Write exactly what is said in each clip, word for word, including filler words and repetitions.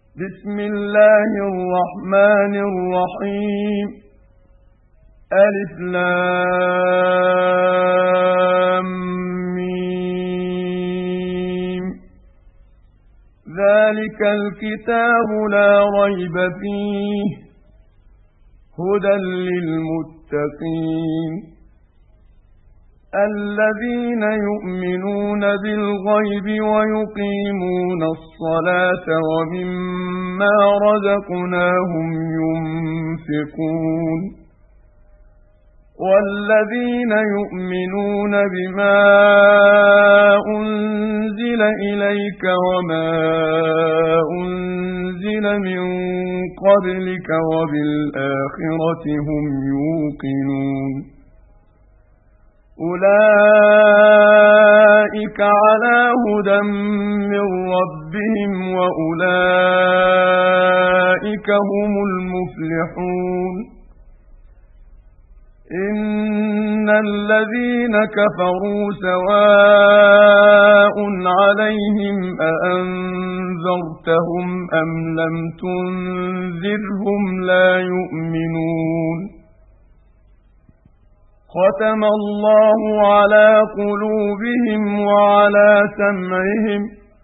بسم الله الرحمن الرحيم. ألف لام ميم. ذلك الكتاب لا ريب فيه هدى للمتقين الذين يؤمنون بالغيب ويقيمون الصلاة ومما رزقناهم ينفقون والذين يؤمنون بما أنزل إليك وما أنزل من قبلك وبالآخرة هم يوقنون أولئك على هدى من ربهم وأولئك هم المفلحون إن الذين كفروا سواء عليهم أأنذرتهم أم لم تنذرهم لا يؤمنون ختم الله على قلوبهم وعلى سمعهم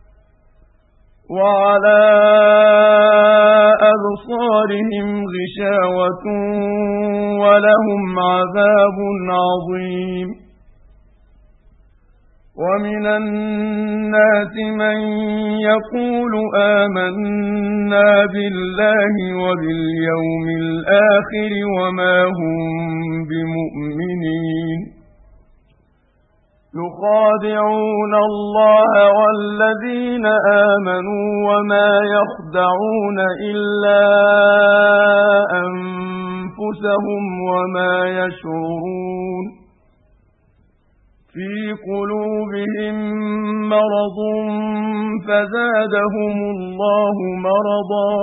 وعلى أبصارهم غشاوة ولهم عذاب عظيم ومن الناس من يقول آمنا بالله وباليوم الآخر وما هم بمؤمنين يخادعون الله والذين آمنوا وما يخدعون إلا أنفسهم وما يشعرون في قلوبهم مرض فزادهم الله مرضا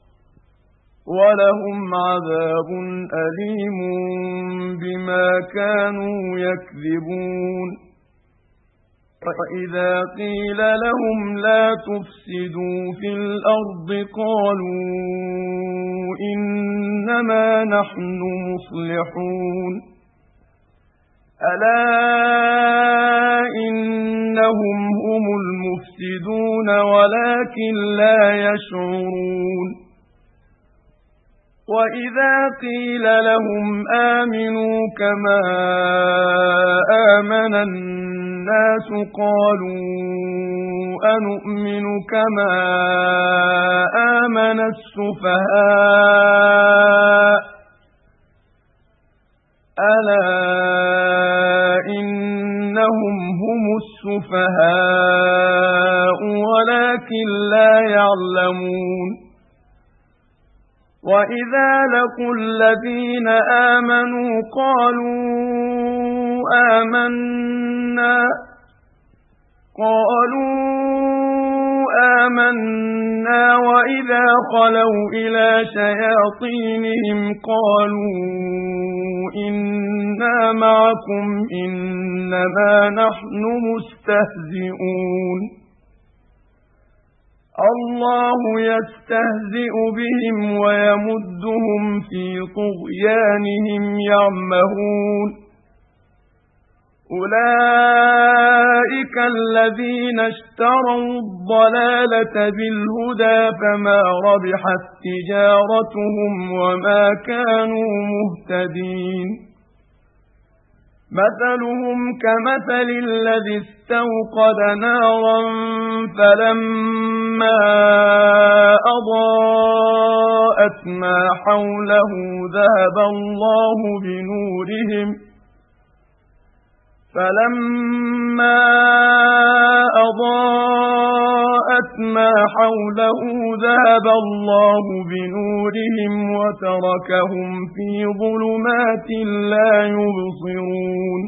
ولهم عذاب أليم بما كانوا يكذبون وإذا قيل لهم لا تفسدوا في الأرض قالوا إنما نحن مصلحون ألا إنهم هم المفسدون ولكن لا يشعرون وإذا قيل لهم آمنوا كما آمن الناس قالوا أنؤمن كما آمن السفهاء ألا إنهم هم السفهاء ولكن لا يعلمون وإذا لقوا الذين آمنوا قالوا آمنا قالوا آمنا وإذا خلوا إلى شياطينهم قالوا إنا معكم إنما نحن مستهزئون الله يستهزئ بهم ويمدهم في طغيانهم يعمهون أولئك الذين اشتروا الضلالة بالهدى فما ربحت تجارتهم وما كانوا مهتدين مثلهم كمثل الذي استوقد نارا فلما أضاءت ما حوله ذهب الله بنورهم فلما أضاءت ما حوله ذهب الله بنورهم وتركهم في ظلمات لا يبصرون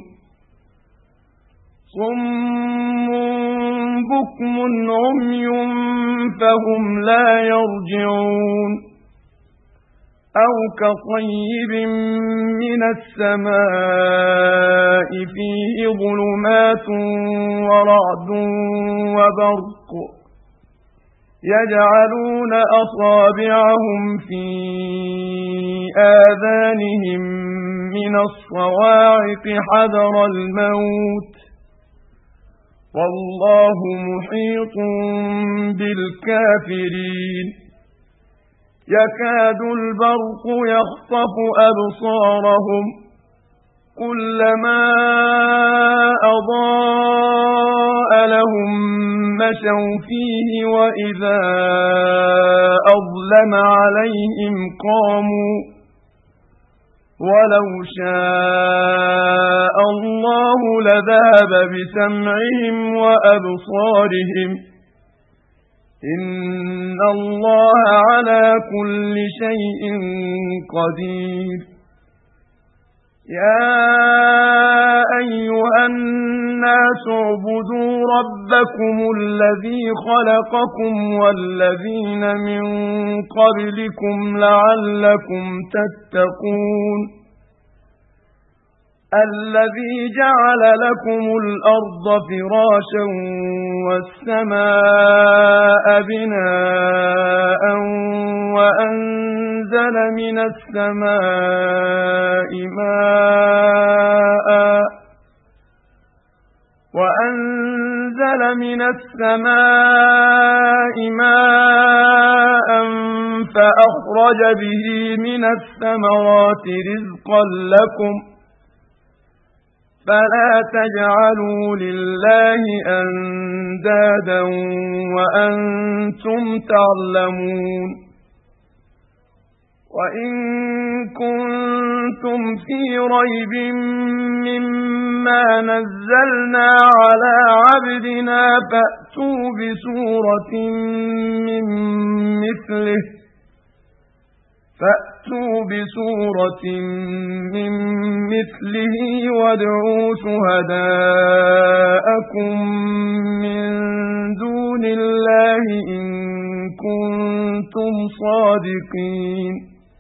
صم بكم عمي فهم لا يرجعون أو كطيب من السماء فيه ظلمات ورعد وبرق يجعلون أصابعهم في آذانهم من الصواعق حذر الموت والله محيط بالكافرين يكاد البرق يخطف أبصارهم كلما أضاء لهم مشوا فيه وإذا أظلم عليهم قاموا ولو شاء الله لذهب بسمعهم وأبصارهم إن الله على كل شيء قدير يا أيها الناس اعبدوا ربكم الذي خلقكم والذين من قبلكم لعلكم تتقون الذي جعل لكم الأرض فراشا والسماء بناء وأنزل من السماء ماء وأنزل من السماء ماء فأخرج به من الثمرات رزقا لكم فلا تجعلوا لله أندادا وأنتم تعلمون وإن كنتم في ريب مما نزلنا على عبدنا فأتوا بسورة من مثله فأتوا بسورة من مثله وادعوا شهداءكم من دون الله إن كنتم صادقين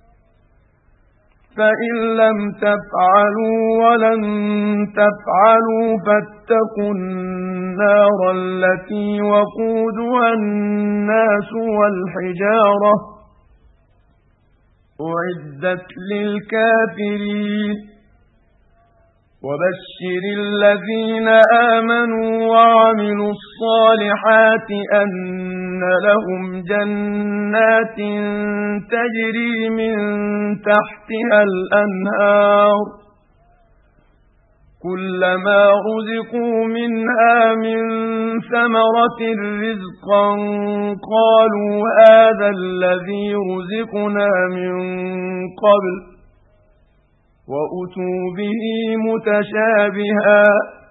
فإن لم تفعلوا ولن تفعلوا فاتقوا النار التي وقودها الناس والحجارة أعدت للكافرين وبشر الذين آمنوا وعملوا الصالحات أن لهم جنات تجري من تحتها الأنهار كلما رزقوا منها من ثمرة رزقا قالوا هذا الذي رزقنا من قبل وأتوا به متشابها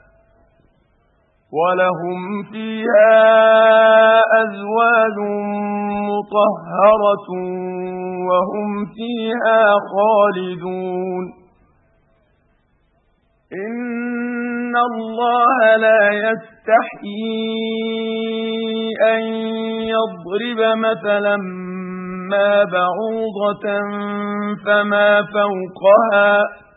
ولهم فيها أزواج مطهرة وهم فيها خالدون إن الله لا يستحيي أن يضرب مثلا ما بعوضة فما فوقها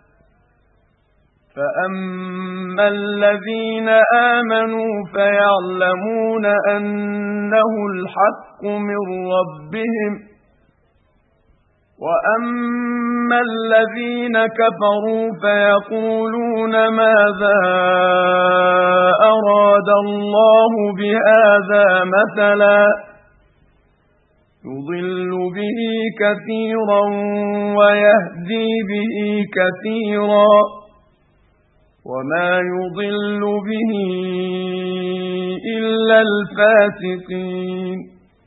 فأما الذين آمنوا فيعلمون أنه الحق من ربهم وأما الذين كفروا فيقولون ماذا أراد الله بهذا مثلا يضل به كثيرا ويهدي به كثيرا وما يضل به إلا الفاسقين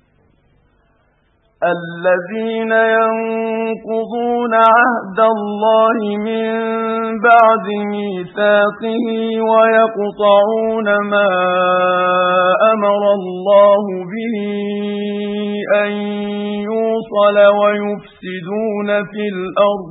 الذين ينقضون عهد الله من بعد ميثاقه ويقطعون ما أمر الله به أن يوصل ويفسدون في الأرض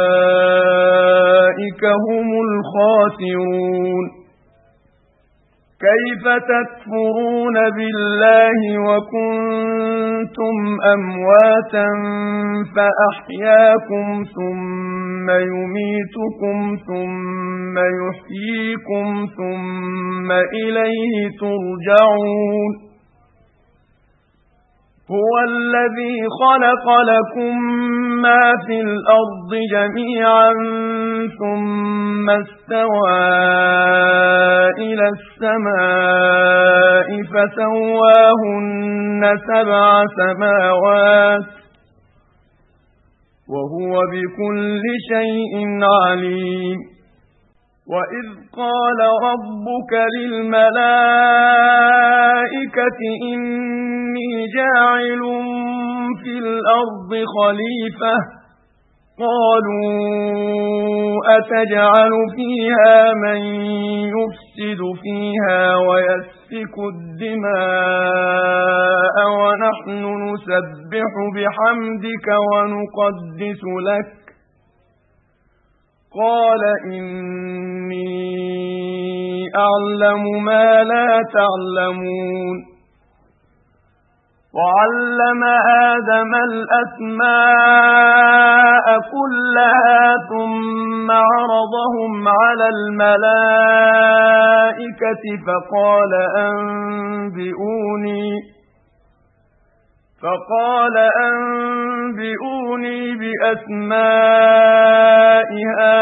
أولئك هم الخاسرون كيف تكفرون بالله وكنتم أمواتا فأحياكم ثم يميتكم ثم يحييكم ثم إليه ترجعون هو الذي خلق لكم ما في الأرض جميعا ثم استوى إلى السماء فسواهن سبع سماوات وهو بكل شيء عليم وإذ قال ربك للملائكة إني جاعل في الأرض خليفة قالوا أتجعل فيها من يفسد فيها ويسفك الدماء ونحن نسبح بحمدك ونقدس لك قال إني أعلم ما لا تعلمون وعلم آدم الأسماء كلها ثم عرضهم على الملائكة فقال أنبئوني فقال أنبئوني بأسماء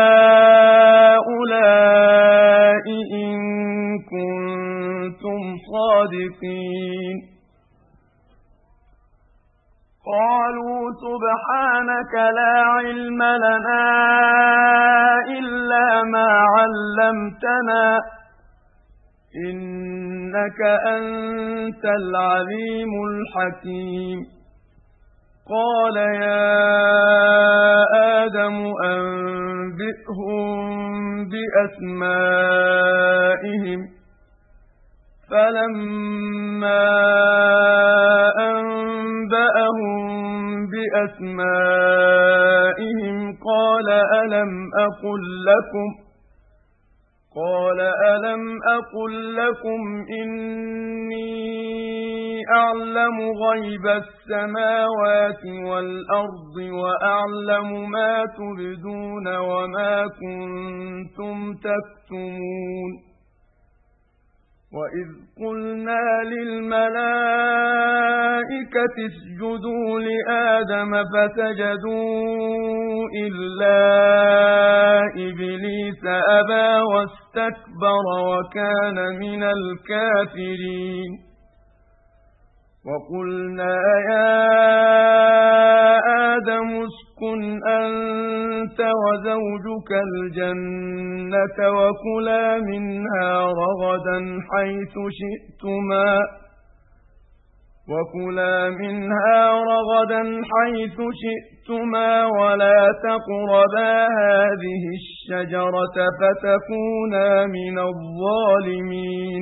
هؤلاء إن كنتم صادقين قالوا سبحانك لا علم لنا إلا ما علمتنا إنك أنت العليم الحكيم قال يا آدم أنبئهم بأسمائهم فلما أنبأهم بأسمائهم قال ألم أقل لكم قال ألم أقل لكم إني أعلم غيب السماوات والأرض وأعلم ما تبدون وما كنتم تكتمون وإذ قلنا للملائكة اسجدوا لآدم فسجدوا إلا إبليس أبى واستكبر وكان من الكافرين وقلنا يا آدم اسكن أنت وزوجك الجنة وكلا منها رغدا حيث شئتما وكلا منها رغدا حيث شئتما ولا تقربا هذه الشجرة فتكونا من الظالمين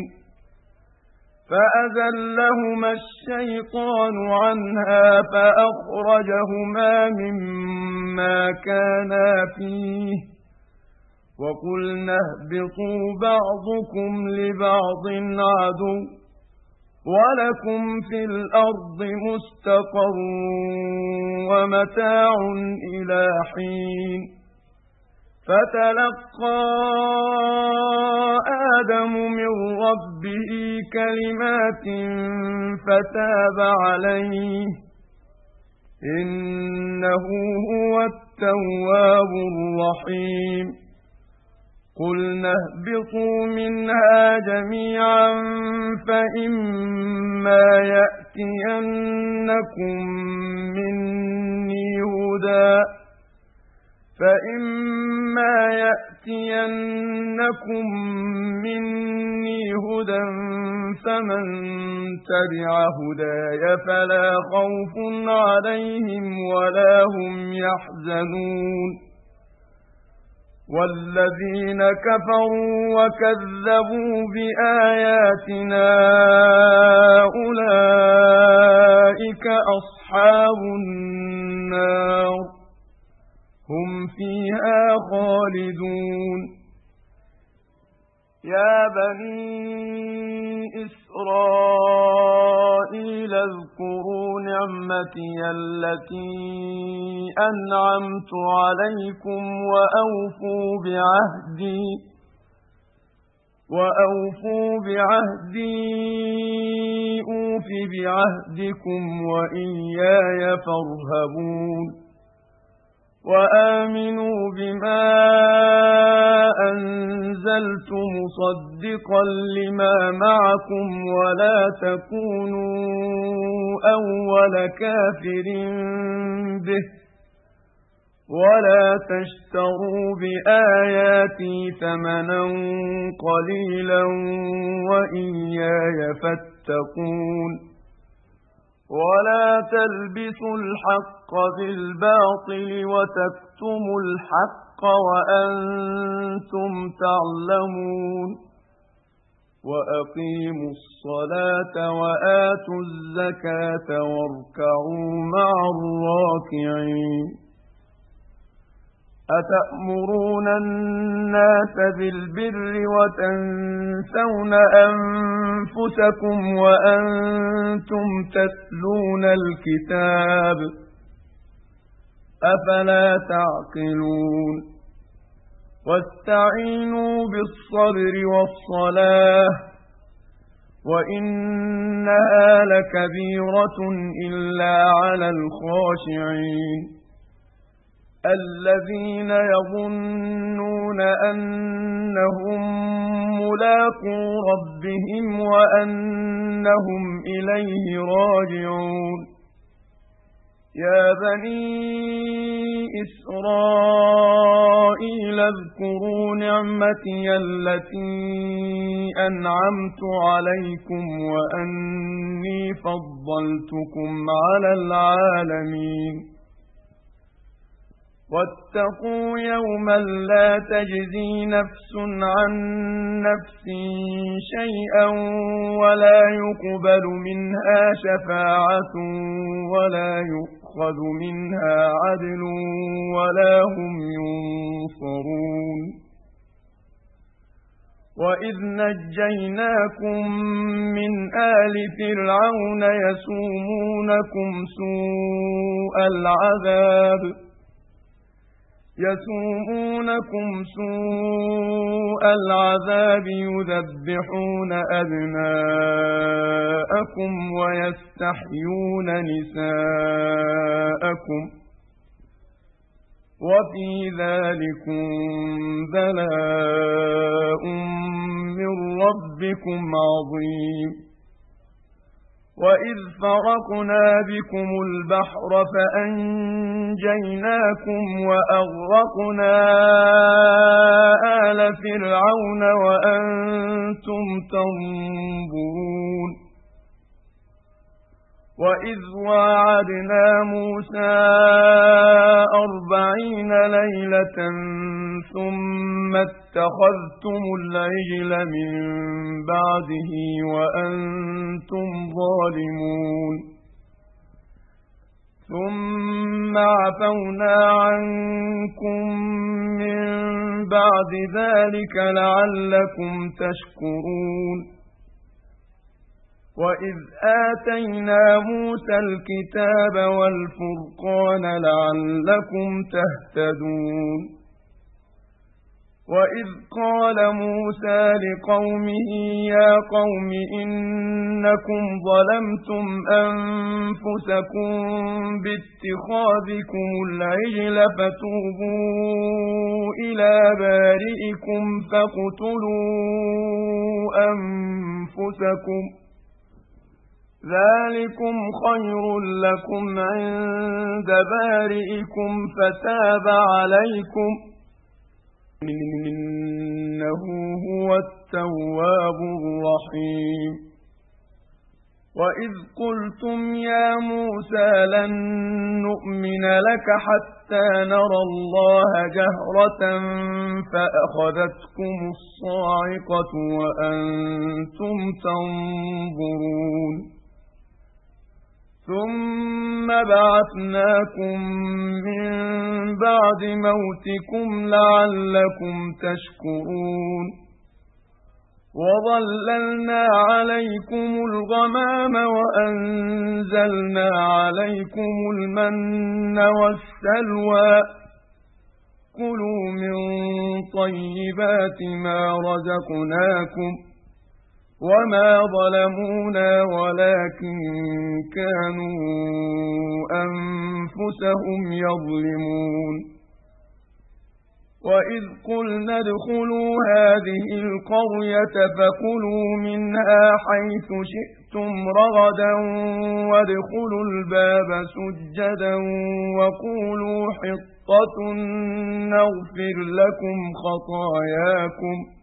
فأزلهما الشيطان عنها فأخرجهما مما كانا فيه وقلنا اهبطوا بعضكم لبعض عدو ولكم في الأرض مستقر ومتاع إلى حين فتلقى آدم من ربه كلمات فتاب عليه إنه هو التواب الرحيم قلنا اهبطوا منها جميعا فإما يأتينكم مني هدى فإما يأتينكم مني هدى فمن تبع هداي فلا خوف عليهم ولا هم يحزنون والذين كفروا وكذبوا بآياتنا أولئك أصحاب النار هم فيها خالدون يا بني إسرائيل اذكروا نعمتي التي أنعمت عليكم وأوفوا بعهدي وأوفوا بعهدي أوف بعهدكم وإياي فارهبون وآمنوا بما أنزلت مصدقا لما معكم ولا تكونوا أول كافر به ولا تشتروا بآياتي ثمنا قليلا وإياي فاتقون ولا تلبسوا الحق بالباطل وتكتموا الحق وأنتم تعلمون وأقيموا الصلاة وآتوا الزكاة واركعوا مع الراكعين أتأمرون الناس بالبر وتنسون أنفسكم وأنتم تتلون الكتاب أفلا تعقلون واستعينوا بالصبر والصلاة وإنها لكبيرة إلا على الخاشعين الذين يظنون أنهم ملاقو ربهم وأنهم إليه راجعون يا بني إسرائيل اذكروا نعمتي التي أنعمت عليكم وأني فضلتكم على العالمين واتقوا يوما لا تجزي نفس عن نفس شيئا ولا يقبل منها شفاعة ولا يؤخذ منها عدل ولا هم ينصرون وإذ نجيناكم من آل فرعون يسومونكم سوء العذاب يسومونكم سوء العذاب يذبحون أبناءكم ويستحيون نساءكم وفي ذلكم بلاء من ربكم عظيم وإذ فرقنا بكم البحر فأنجيناكم وأغرقنا آل فرعون وأنتم تنظرون وإذ واعدنا موسى أربعين ليلة ثم اتخذتم العجل من بعده وأنتم ظالمون ثم عفونا عنكم من بعد ذلك لعلكم تشكرون وإذ آتينا موسى الكتاب والفرقان لعلكم تهتدون وإذ قال موسى لقومه يا قوم إنكم ظلمتم أنفسكم باتخاذكم العجل فتوبوا إلى بارئكم فاقتلوا أنفسكم ذلكم خير لكم عند بارئكم فتاب عليكم إنه هو التواب الرحيم وإذ قلتم يا موسى لن نؤمن لك حتى نرى الله جهرة فأخذتكم الصاعقة وأنتم تنظرون ثم بعثناكم من بعد موتكم لعلكم تشكرون وَظَلَّلْنَا عَلَيْكُمُ الْغَمَامَ وَأَنزَلْنَا عَلَيْكُمُ الْمَنَّ وَالسَّلْوَىٰ ۖ كُلُوا مِن طَيِّبَاتِ مَا رَزَقْنَاكُمْ ۚ وَمَا ظَلَمُونَا وَلَٰكِن كَانُوا أَنفُسَهُمْ يَظْلِمُونَ وَإِذْ قُلْنَا ادْخُلُوا هَٰذِهِ الْقَرْيَةَ فَكُلُوا مِنْهَا حَيْثُ شِئْتُمْ رَغَدًا وَادْخُلُوا الْبَابَ سُجَّدًا وَقُولُوا حِطَّةٌ نَّغْفِرْ لَكُمْ خَطَايَاكُمْ ۚ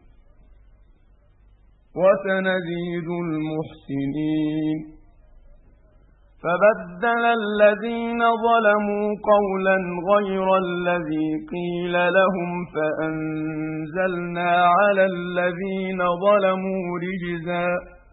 وَسَنَزِيدُ الْمُحْسِنِينَ فَبَدَّلَ الَّذِينَ ظَلَمُوا قَوْلًا غَيْرَ الَّذِي قِيلَ لَهُمْ فَأَنزَلْنَا عَلَى الَّذِينَ ظَلَمُوا رِجْزًا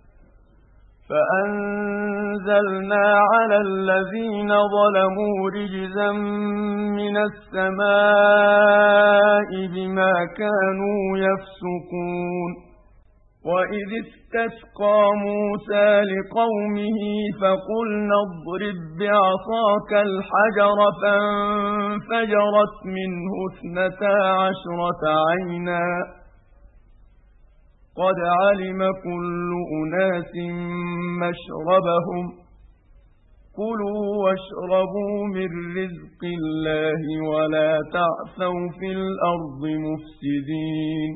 فَأَنزَلْنَا عَلَى الَّذِينَ ظَلَمُوا رِجْزًا مِّنَ السَّمَاءِ بِمَا كَانُوا يَفْسُقُونَ وَإِذِ اسْتَسْقَىٰ مُوسَىٰ لِقَوْمِهِ فَقُلْنَا اضْرِب بِّعَصَاكَ الْحَجَرَ فَانفَجَرَتْ مِنْهُ اثْنَتَا عَشْرَةَ عَيْنًا ۖ قَدْ عَلِمَ كُلُّ أُنَاسٍ مَّشْرَبَهُمْ ۖ كُلُوا وَاشْرَبُوا مِن رِّزْقِ اللَّهِ وَلَا تَعْثَوْا فِي الْأَرْضِ مُفْسِدِينَ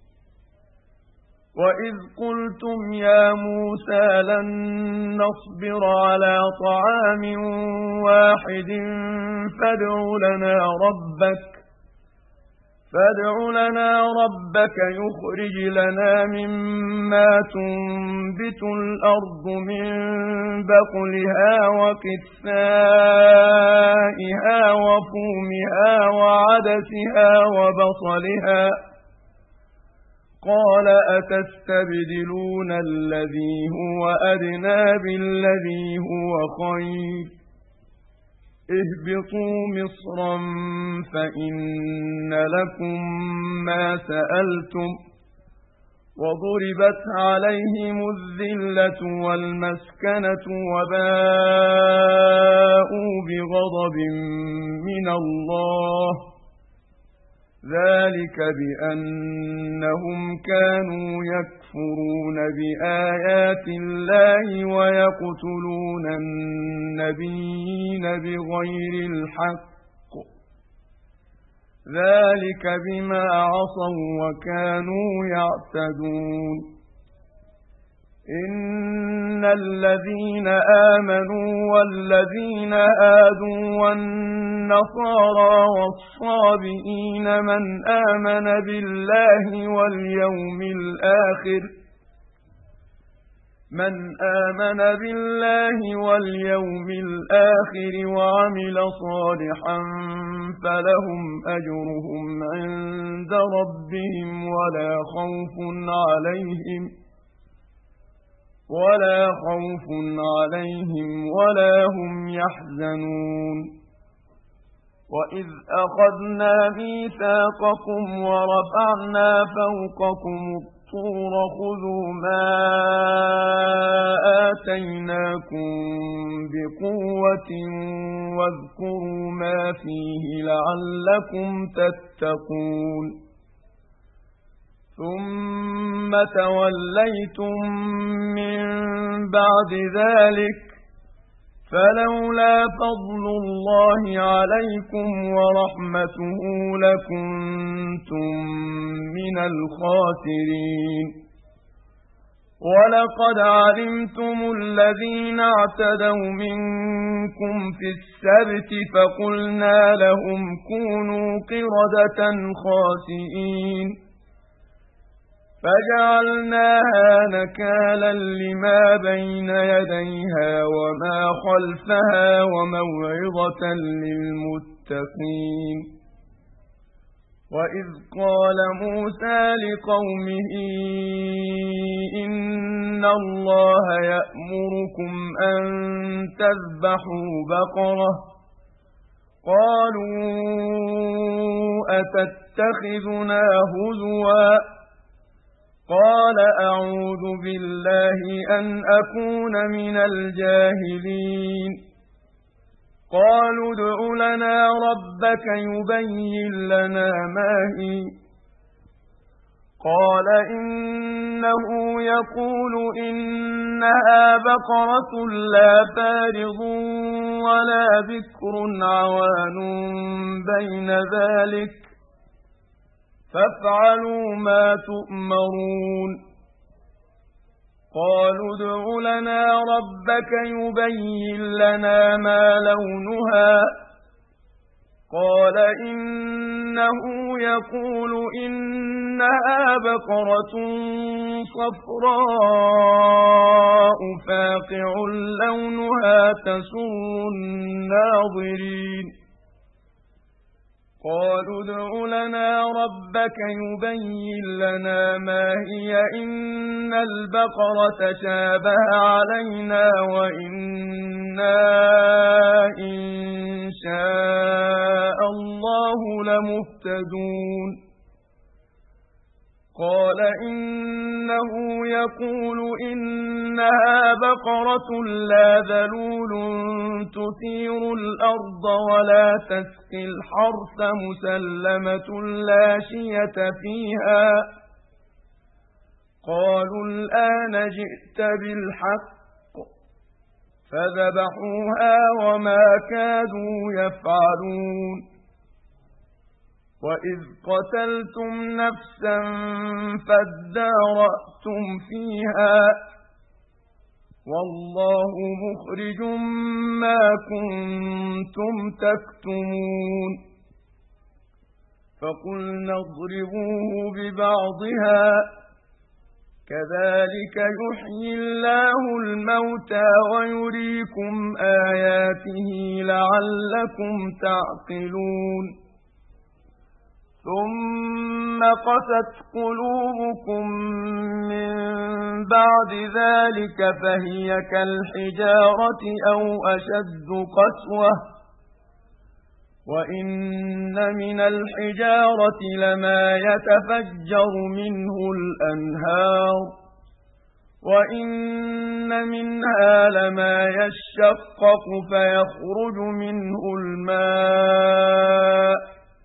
وَإِذْ قُلْتُمْ يَا مُوسَىٰ لَن نَّصْبِرَ عَلَىٰ طَعَامٍ وَاحِدٍ فَادْعُ لَنَا رَبَّكَ فَادْعُ لَنَا رَبَّكَ يُخْرِجْ لَنَا مِمَّا تُنبِتُ الْأَرْضُ مِن بَقْلِهَا وَقِثَّائِهَا وَفُومِهَا وَعَدَسِهَا وَبَصَلِهَا ۖ قَالَ أَتَسْتَبْدِلُونَ الَّذِي هُوَ أَدْنَىٰ بِالَّذِي هُوَ خَيْرٌ ۚ اهْبِطُوا مِصْرًا فَإِنَّ لَكُم مَّا سَأَلْتُمْ ۗ وَضُرِبَتْ عَلَيْهِمُ الذِّلَّةُ وَالْمَسْكَنَةُ وَبَاءُوا بِغَضَبٍ مِّنَ اللَّهِ ۗ ذَٰلِكَ بِأَنَّهُمْ كَانُوا يَكْفُرُونَ بِآيَاتِ اللَّهِ وَيَقْتُلُونَ النَّبِيِّينَ بِغَيْرِ الْحَقِّ ۗ ذَٰلِكَ بِمَا عَصَوا وَّكَانُوا يَعْتَدُونَ إِنَّ الَّذِينَ آمَنُوا وَالَّذِينَ هَادُوا وَالنَّصَارَىٰ وَالصَّابِئِينَ مَنْ آمَنَ بِاللَّهِ وَالْيَوْمِ الْآخِرِ مَنْ آمَنَ بِاللَّهِ وَالْيَوْمِ الْآخِرِ وَعَمِلَ صَالِحًا فَلَهُمْ أَجْرُهُمْ عِندَ رَبِّهِمْ وَلَا خَوْفٌ عَلَيْهِمْ وَلَا خَوْفٌ عَلَيْهِمْ وَلَا هُمْ يَحْزَنُونَ وَإِذْ أَخَذْنَا مِيثَاقَكُمْ وَرَفَعْنَا فَوْقَكُمُ الطُّورَ خُذُوا مَا آتَيْنَاكُم بِقُوَّةٍ وَاذْكُرُوا مَا فِيهِ لَعَلَّكُمْ تَتَّقُونَ ثُمَّ تَوَلَّيْتُم مِّن بَعْدِ ذَٰلِكَ فَلَوْلَا فَضْلُ اللَّهِ عَلَيْكُمْ وَرَحْمَتُهُ لَكُنتُم مِّنَ الْخَاسِرِينَ وَلَقَدْ عَلِمْتُمُ الَّذِينَ اعْتَدَوْا مِنكُمْ فِي السَّبْتِ فَقُلْنَا لَهُمْ كُونُوا قِرَدَةً خَاسِئِينَ فَجَعَلْنَاهَا نَكَالًا لِّمَا بَيْنَ يَدَيْهَا وَمَا خَلْفَهَا وَمَوْعِظَةً لِّلْمُتَّقِينَ وَإِذْ قَالَ مُوسَىٰ لِقَوْمِهِ إِنَّ اللَّهَ يَأْمُرُكُمْ أَن تَذْبَحُوا بَقَرَةً قَالُوا أَتَتَّخِذُنَا هُزُوًا قال أعوذ بالله أن أكون من الجاهلين قالوا ادع لنا ربك يبين لنا ما هي قال إنه يقول إنها بقرة لا فارض ولا بكر عوان بين ذلك فافعلوا ما تؤمرون قالوا ادع لنا ربك يبين لنا ما لونها قال إنه يقول إنها بقرة صفراء فاقع لونها تسر الناظرين قالوا ادع لنا ربك يبين لنا ما هي إن البقرة شابه علينا وإنا إن شاء الله لمهتدون قال إنه يقول إنها بقرة لا ذلول تثير الأرض ولا تسقي الحرث مسلمة لا شية فيها قالوا الآن جئت بالحق فذبحوها وما كادوا يفعلون وإذ قتلتم نفسا فادارأتم فيها والله مخرج ما كنتم تكتمون فقلنا اضربوه ببعضها كذلك يحيي الله الموتى ويريكم آياته لعلكم تعقلون ثم قست قلوبكم من بعد ذلك فهي كالحجارة أو أشد قسوة وإن من الحجارة لما يتفجر منه الأنهار وإن منها لما يشقق فيخرج منه الماء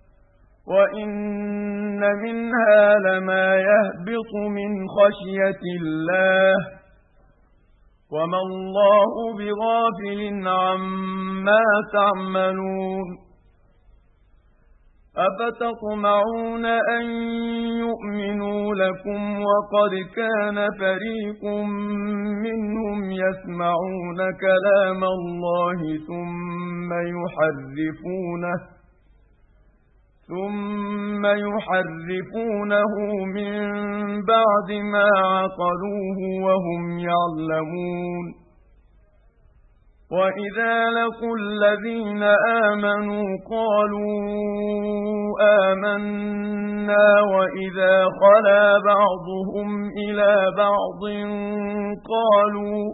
وإن منها لما يهبط من خشية الله وما الله بغافل عما تعملون أفتطمعون أن يؤمنوا لكم وقد كان فريق منهم يسمعون كلام الله ثم يحرفونه ثم يحرفونه من بعد ما عقلوه وهم يعلمون وإذا لقوا الذين آمنوا قالوا آمنا وإذا خلا بعضهم إلى بعض قالوا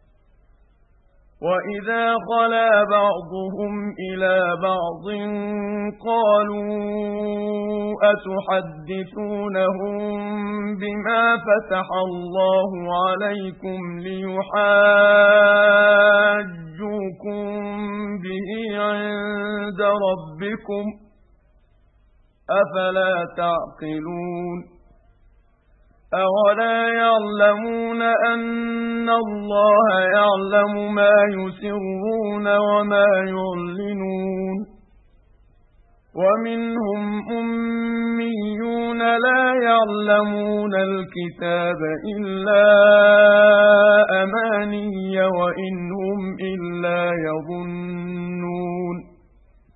وإذا خلا بعضهم إلى بعض قالوا أتحدثونهم بما فتح الله عليكم ليحاجوكم به عند ربكم أفلا تعقلون أولا يعلمون أن الله يعلم ما يسرون وما يعلنون ومنهم أميون لا يعلمون الكتاب إلا أماني وإن هم إلا يظنون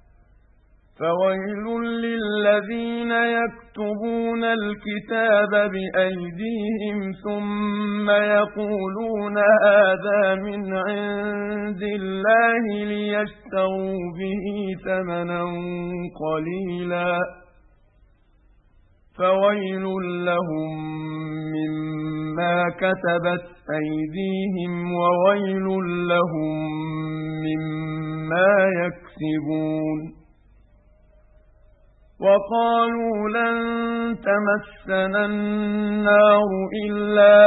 فويل للذين يكتبون الكتاب بأيديهم ثم يقولون هذا من عند الله ليشتروا به ثمنا قليلا فويل لهم مما كتبت أيديهم وويل لهم مما يكسبون وقالوا لن تمسنا النار إلا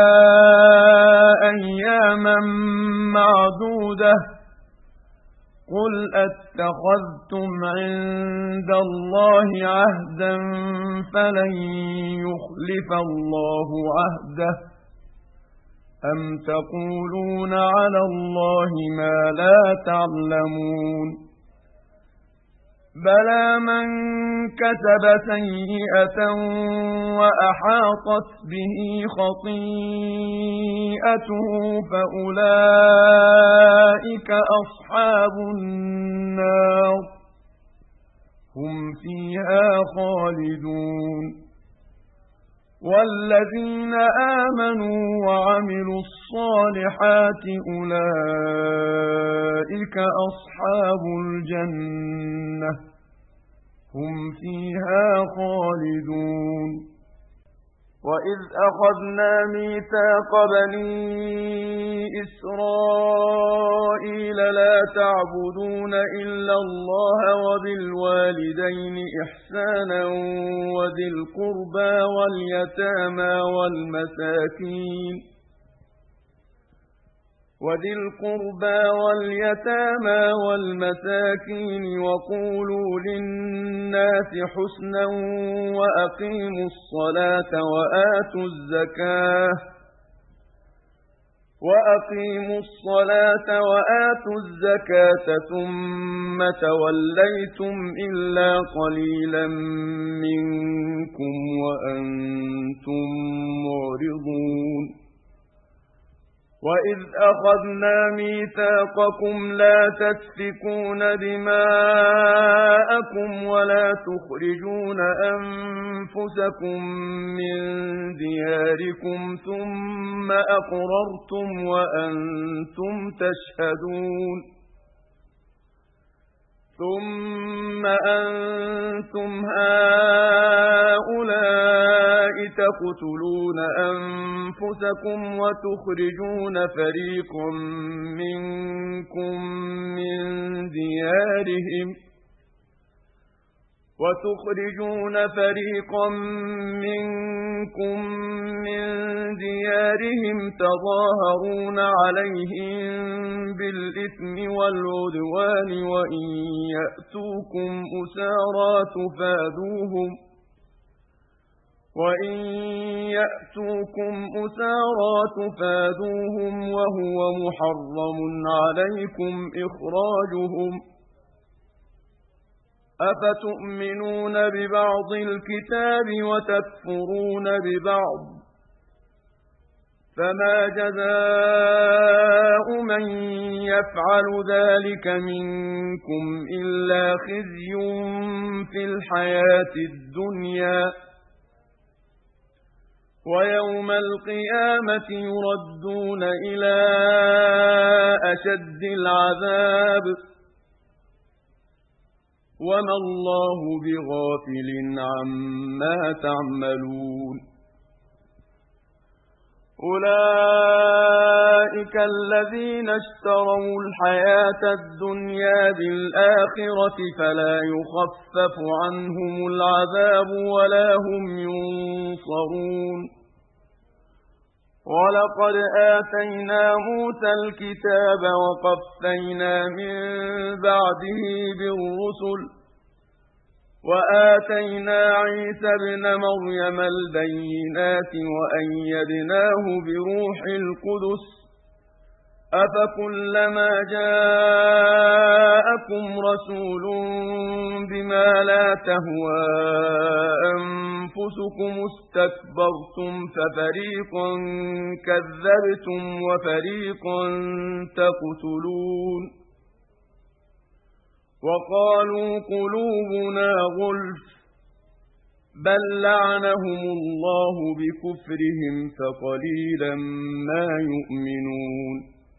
أياما معدودة قل أتخذتم عند الله عهدا فلن يخلف الله عهده أم تقولون على الله ما لا تعلمون بلى من كتب سيئة وأحاطت به خطيئته فأولئك أصحاب النار هم فيها خالدون والذين آمنوا وعملوا الصالحات أولئك أصحاب الجنة هم فيها خالدون وإذ أخذنا ميثاق بني إسرائيل لا تعبدون إلا الله وبالوالدين إحسانا وذي القربى واليتامى والمساكين وذي القربى واليتامى والمساكين وقولوا للناس حسنا وأقيموا الصلاة وآتوا الزكاة وأقيموا الصلاة وآتوا الزكاة ثم توليتم إلا قليلا منكم وأنتم معرضون وإذ أخذنا ميثاقكم لا تسفكون دماءكم ولا تخرجون أنفسكم من دياركم ثم أقررتم وأنتم تشهدون ثم أنتم هؤلاء تقتلون أنفسكم وتخرجون فريقا منكم من ديارهم وتخرجون فريقا منكم من ديارهم تظاهرون عليهم بالإثم والعدوان وإن يأتوكم أسارى تفادوهم وإن يأتوكم أسارى تفادوهم وهو محرم عليكم إخراجهم أفتؤمنون ببعض الكتاب وتكفرون ببعض فما جزاء من يفعل ذلك منكم إلا خزي في الحياة الدنيا ويوم القيامة يردون إلى أشد العذاب وما الله بغافل عما تعملون أولئك الذين اشتروا الحياة الدنيا بالآخرة فلا يخفف عنهم العذاب ولا هم ينصرون ولقد آتينا موسى الكتاب وقفينا من بعده بالرسل وآتينا عيسى ابن مريم البينات وأيدناه بروح القدس أفكلما جاءكم رسول بما لا تهوى أنفسكم استكبرتم ففريقا كذبتم وفريقا تقتلون وقالوا قلوبنا غلف بل لعنهم الله بكفرهم فقليلا ما يؤمنون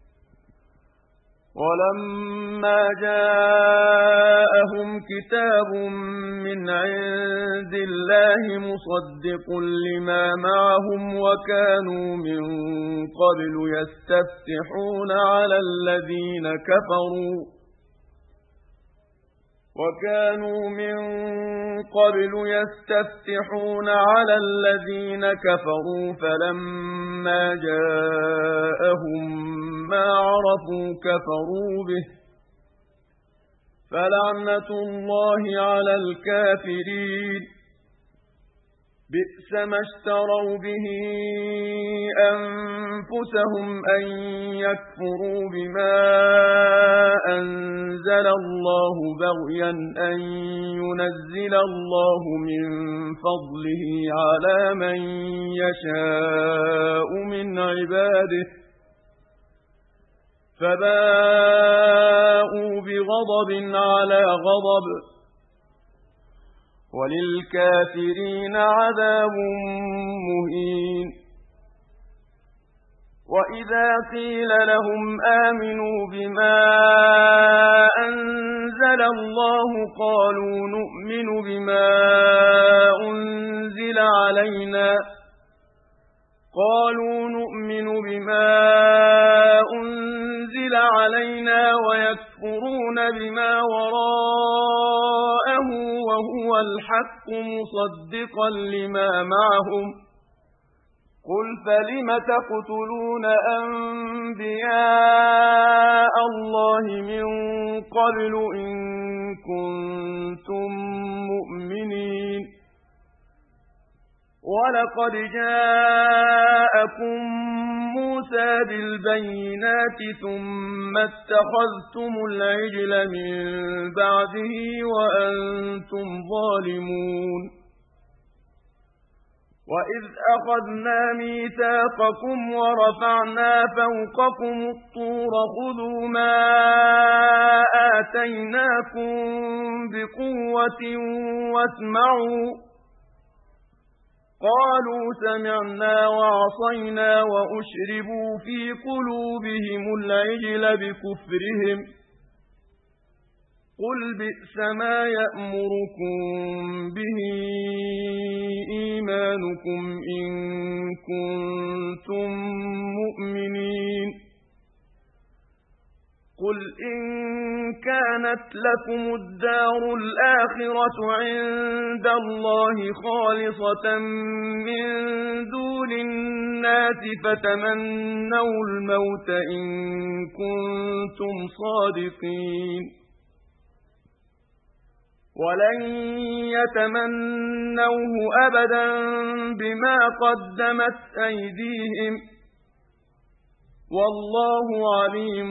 ولما جاءهم كتاب من عند الله مصدق لما معهم وكانوا من قبل يستفتحون على الذين كفروا وكانوا من قبل يستفتحون على الذين كفروا فلما جاءهم ما عرفوا كفروا به فلعنة الله على الكافرين بئس ما اشتروا به أنفسهم أن يكفروا بما أنزل الله بغيا أن ينزل الله من فضله على من يشاء من عباده فباءوا بغضب على غضب وللكافرين عذاب مهين وإذا قيل لهم آمنوا بما أنزل الله قالوا نؤمن بما أنزل علينا قالوا نؤمن بما أنزل علينا ويكفرون بما وراءه وهو الحق مصدقا لما معهم قل فلم تقتلون أنبياء الله من قبل إن كنتم مؤمنين ولقد جاءكم موسى بالبينات ثم اتخذتم العجل من بعده وأنتم ظالمون وإذ أخذنا ميثاقكم ورفعنا فوقكم الطور خذوا ما آتيناكم بقوة واسمعوا قالوا سمعنا وعصينا وأشربوا في قلوبهم العجل بكفرهم قل بئس ما يأمركم به إيمانكم إن كنتم مؤمنين قل إن كانت لكم الدار الآخرة عند الله خالصة من دون الناس فتمنوا الموت إن كنتم صادقين ولن يتمنوه أبدا بما قدمت أيديهم والله عليم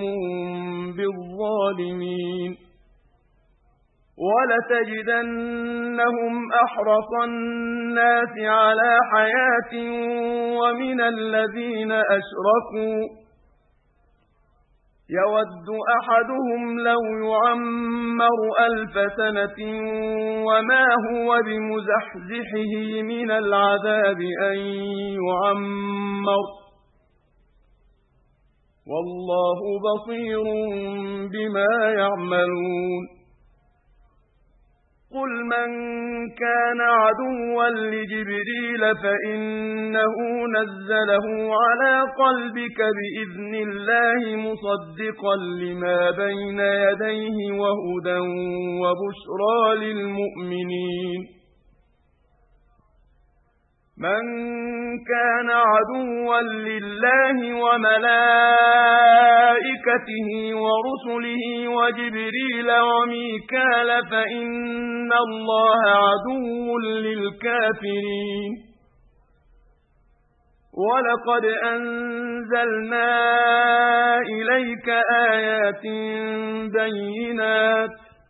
بالظالمين ولتجدنهم أحرص الناس على حياة ومن الذين أشركوا يود أحدهم لو يعمر ألف سنة وما هو بمزحزحه من العذاب أن يعمر والله بصير بما يعملون قل من كان عدوا لجبريل فإنه نزله على قلبك بإذن الله مصدقا لما بين يديه وهدى وبشرى للمؤمنين من كان عدوا لله وملائكته ورسله وجبريل وميكال فإن الله عدو للكافرين ولقد أنزلنا إليك آيات بينات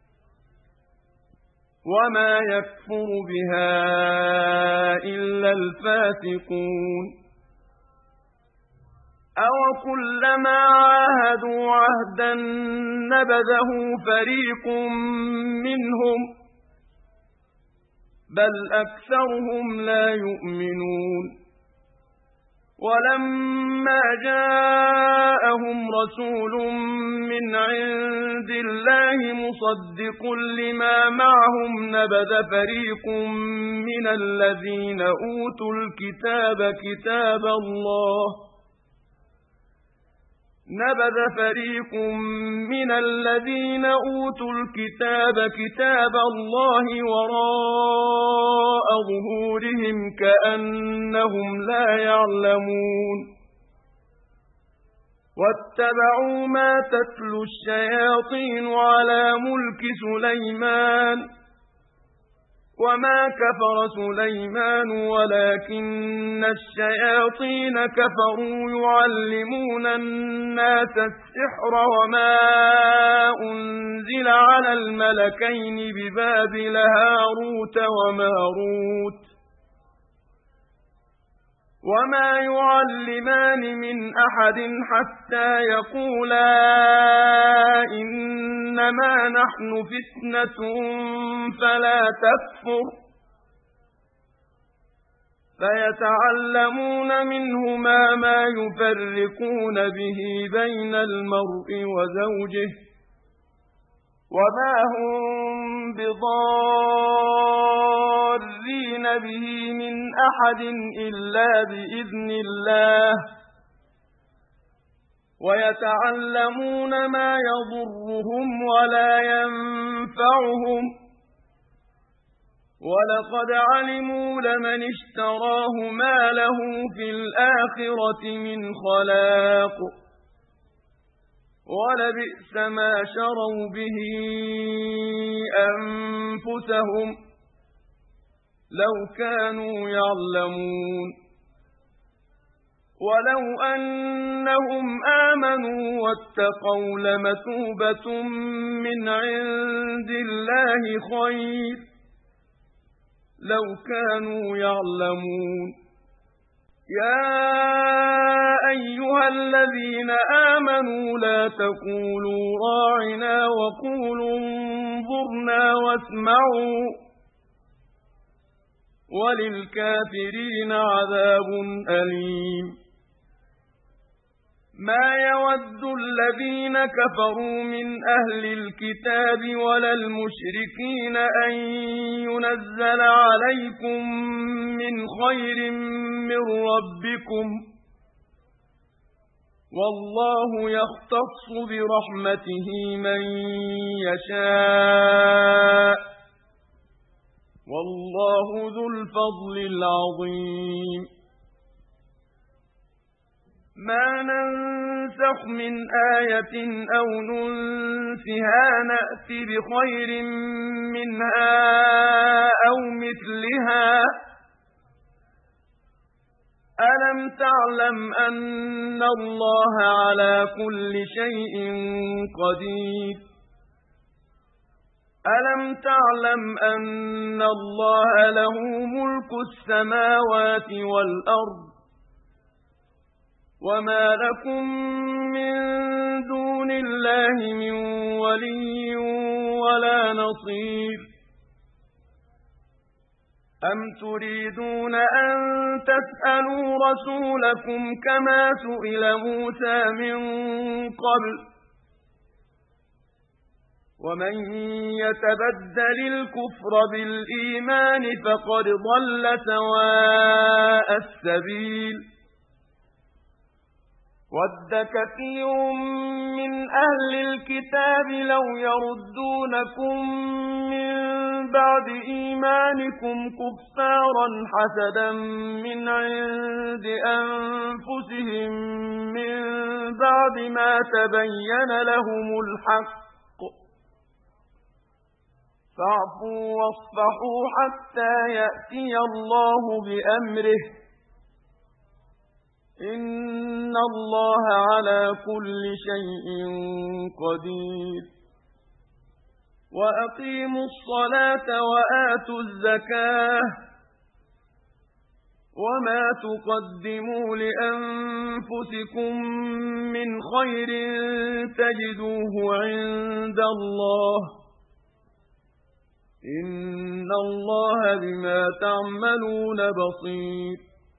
وما يكفر بها إلا الفاسقون أو كلما عاهدوا عهدا نبذه فريق منهم بل أكثرهم لا يؤمنون ولما جاءهم رسول من عند الله مصدق لما معهم نبذ فريق من الذين أوتوا الكتاب كتاب الله وراء ظهورهم كأنهم حمر يحملون على أعقابهم ينظرون ما أرسلنا من قبلك من رسول إلا قال ساحر أو مجنون نبذ فريق من الذين أوتوا الكتاب كتاب الله وراء ظهورهم كأنهم لا يعلمون واتبعوا ما تتلو الشياطين على ملك سليمان وما كفر سليمان ولكن الشياطين كفروا يعلمون الناس السحر وما أنزل على الملكين ببابل هاروت وماروت وما يعلمان من أحد حتى يقولا إنما نحن فتنة فلا تكفر فيتعلمون منهما ما يفرقون به بين المرء وزوجه وما هم بضارين به من أحد إلا بإذن الله ويتعلمون ما يضرهم ولا ينفعهم ولقد علموا لمن اشتراه ما له في الآخرة من خلاق ولبئس ما شروا به أنفسهم لو كانوا يعلمون ولو أنهم آمنوا واتقوا لمثوبة من عند الله خير لو كانوا يعلمون يا أيها الذين آمنوا لا تقولوا راعنا وقولوا انظرنا واسمعوا وللكافرين عذاب أليم ما يود الذين كفروا من أهل الكتاب ولا المشركين أن ينزل عليكم من خير من ربكم والله يختص برحمته من يشاء والله ذو الفضل العظيم ما ننسخ من آية أو ننسها نأت بخير منها أو مثلها ألم تعلم أن الله على كل شيء قدير ألم تعلم أن الله له ملك السماوات والأرض وما لكم من دون الله من ولي ولا نصير أم تريدون أن تسألوا رسولكم كما سئل موسى من قبل ومن يتبدل الكفر بالإيمان فقد ضل سواء السبيل ود كثير من أهل الكتاب لو يردونكم من بعد إيمانكم كفارا حسدا من عند أنفسهم من بعد ما تبين لهم الحق فاعفوا واصفحوا حتى يأتي الله بأمره إن الله على كل شيء قدير وأقيموا الصلاة وآتوا الزكاة وما تقدموا لأنفسكم من خير تجدوه عند الله إن الله بما تعملون بصير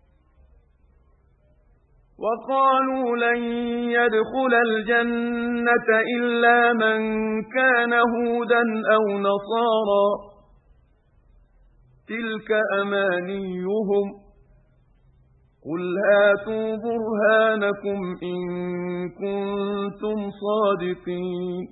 وقالوا لن يدخل الجنة إلا من كان هودا أو نصارى تلك أمانيهم قُلْ هَاتُوا بُرْهَانَكُمْ إِن كُنتُمْ صَادِقِينَ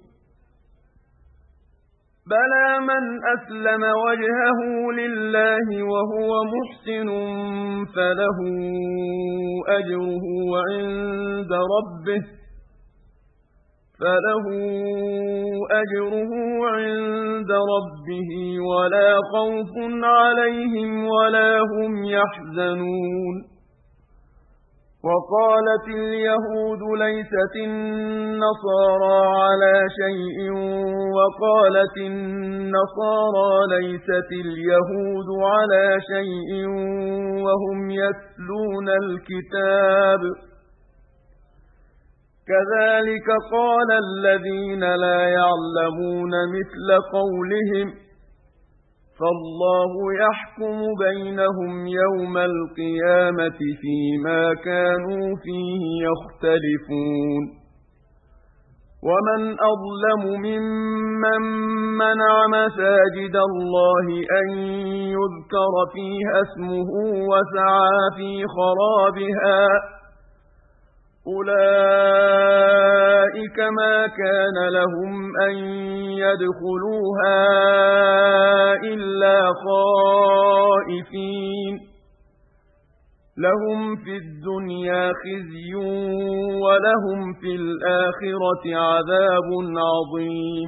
بَلَى مَنْ أَسْلَمَ وَجْهَهُ لِلَّهِ وَهُوَ مُحْسِنٌ فَلَهُ أَجْرُهُ عِندَ رَبِّهِ فَلَهُ أَجْرُهُ عِندَ رَبِّهِ وَلَا خَوْفٌ عَلَيْهِمْ وَلَا هُمْ يَحْزَنُونَ وَقَالَتِ الْيَهُودُ لَيْسَتِ النَّصَارَى عَلَى شَيْءٍ وَقَالَتِ النَّصَارَى لَيْسَتِ الْيَهُودُ عَلَى شَيْءٍ وَهُمْ يَتْلُونَ الْكِتَابَ كَذَلِكَ قَالَ الَّذِينَ لَا يَعْلَمُونَ مِثْلَ قَوْلِهِمْ فَاللَّهُ يَحْكُمُ بَيْنَهُمْ يَوْمَ الْقِيَامَةِ فِيمَا كَانُوا فِيهِ يَخْتَلِفُونَ وَمَنْ أَظْلَمُ مِمَّن مَّنَعَ مَسَاجِدَ اللَّهِ أَن يُذْكَرَ فِيهَا اسْمُهُ وَسَعَىٰ فِي خَرَابِهَا أُولَئِكَ مَا كَانَ لَهُمْ أَن يَدْخُلُوهَا إِلَّا خَائِفِينَ لَهُمْ فِي الدُّنْيَا خِزْيٌ وَلَهُمْ فِي الْآخِرَةِ عَذَابٌ عَظِيمٌ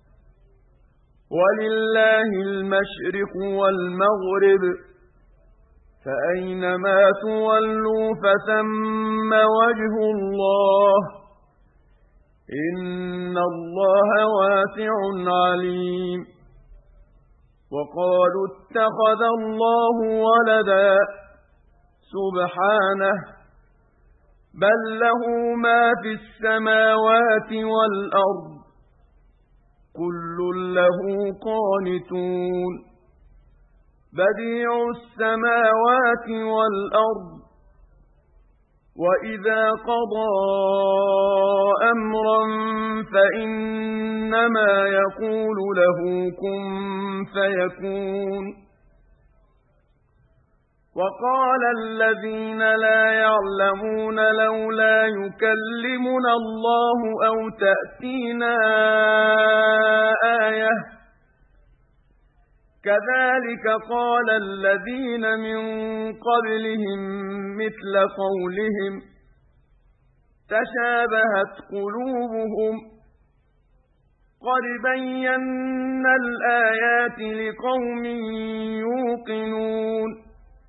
وَلِلَّهِ الْمَشْرِقُ وَالْمَغْرِبُ فَأَيْنَمَا تُوَلُّوا فَثَمَّ وَجْهُ اللَّهِ إِنَّ اللَّهَ وَاسِعٌ عَلِيمٌ وَقَالُوا اتَّخَذَ اللَّهُ وَلَدًا سُبْحَانَهُ بَل لَّهُ مَا فِي السَّمَاوَاتِ وَالْأَرْضِ كُلٌّ لَّهُ قَانِتُونَ بَدِيعُ السَّمَاوَاتِ وَالْأَرْضِ وَإِذَا قَضَى أَمْرًا فَإِنَّمَا يَقُولُ لَهُ كُن فَيَكُونُ وَقَالَ الَّذِينَ لَا يَعْلَمُونَ لَوْلَا يُكَلِّمُنَا اللَّهُ أَوْ تَأْتِينَا آيَةٌ كَذَلِكَ قَالَ الَّذِينَ مِن قَبْلِهِم مِّثْلَ قَوْلِهِمْ تَشَابَهَتْ قُلُوبُهُمْ قَدْ بَيَّنَّا الْآيَاتِ لِقَوْمٍ يُوقِنُونَ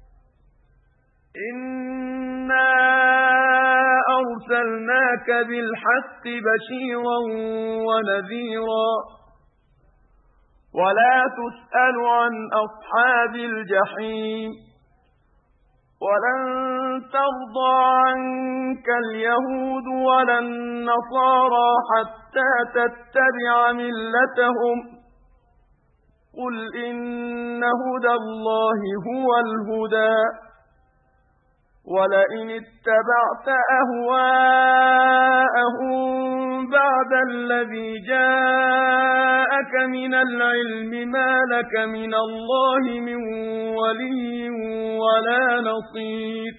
إِنَّا أَرْسَلْنَاكَ بِالْحَقِّ بَشِيرًا وَنَذِيرًا وَلَا تُسْأَلُ عَنْ أَصْحَابِ الْجَحِيمِ وَلَن تَرْضَىٰ عَنكَ الْيَهُودُ وَلَا النَّصَارَىٰ حَتَّىٰ تَتَّبِعَ مِلَّتَهُمْ قُلْ إِنَّ هُدَى اللَّهِ هُوَ الْهُدَىٰ وَلَئِنِ اتَّبَعْتَ أَهْوَاءَهُم بَعْدَ الَّذِي جَاءَكَ مِنَ الْعِلْمِ مَا لَكَ مِنَ اللَّهِ مِن وَلِيٍّ وَلَا نَصِيرٍ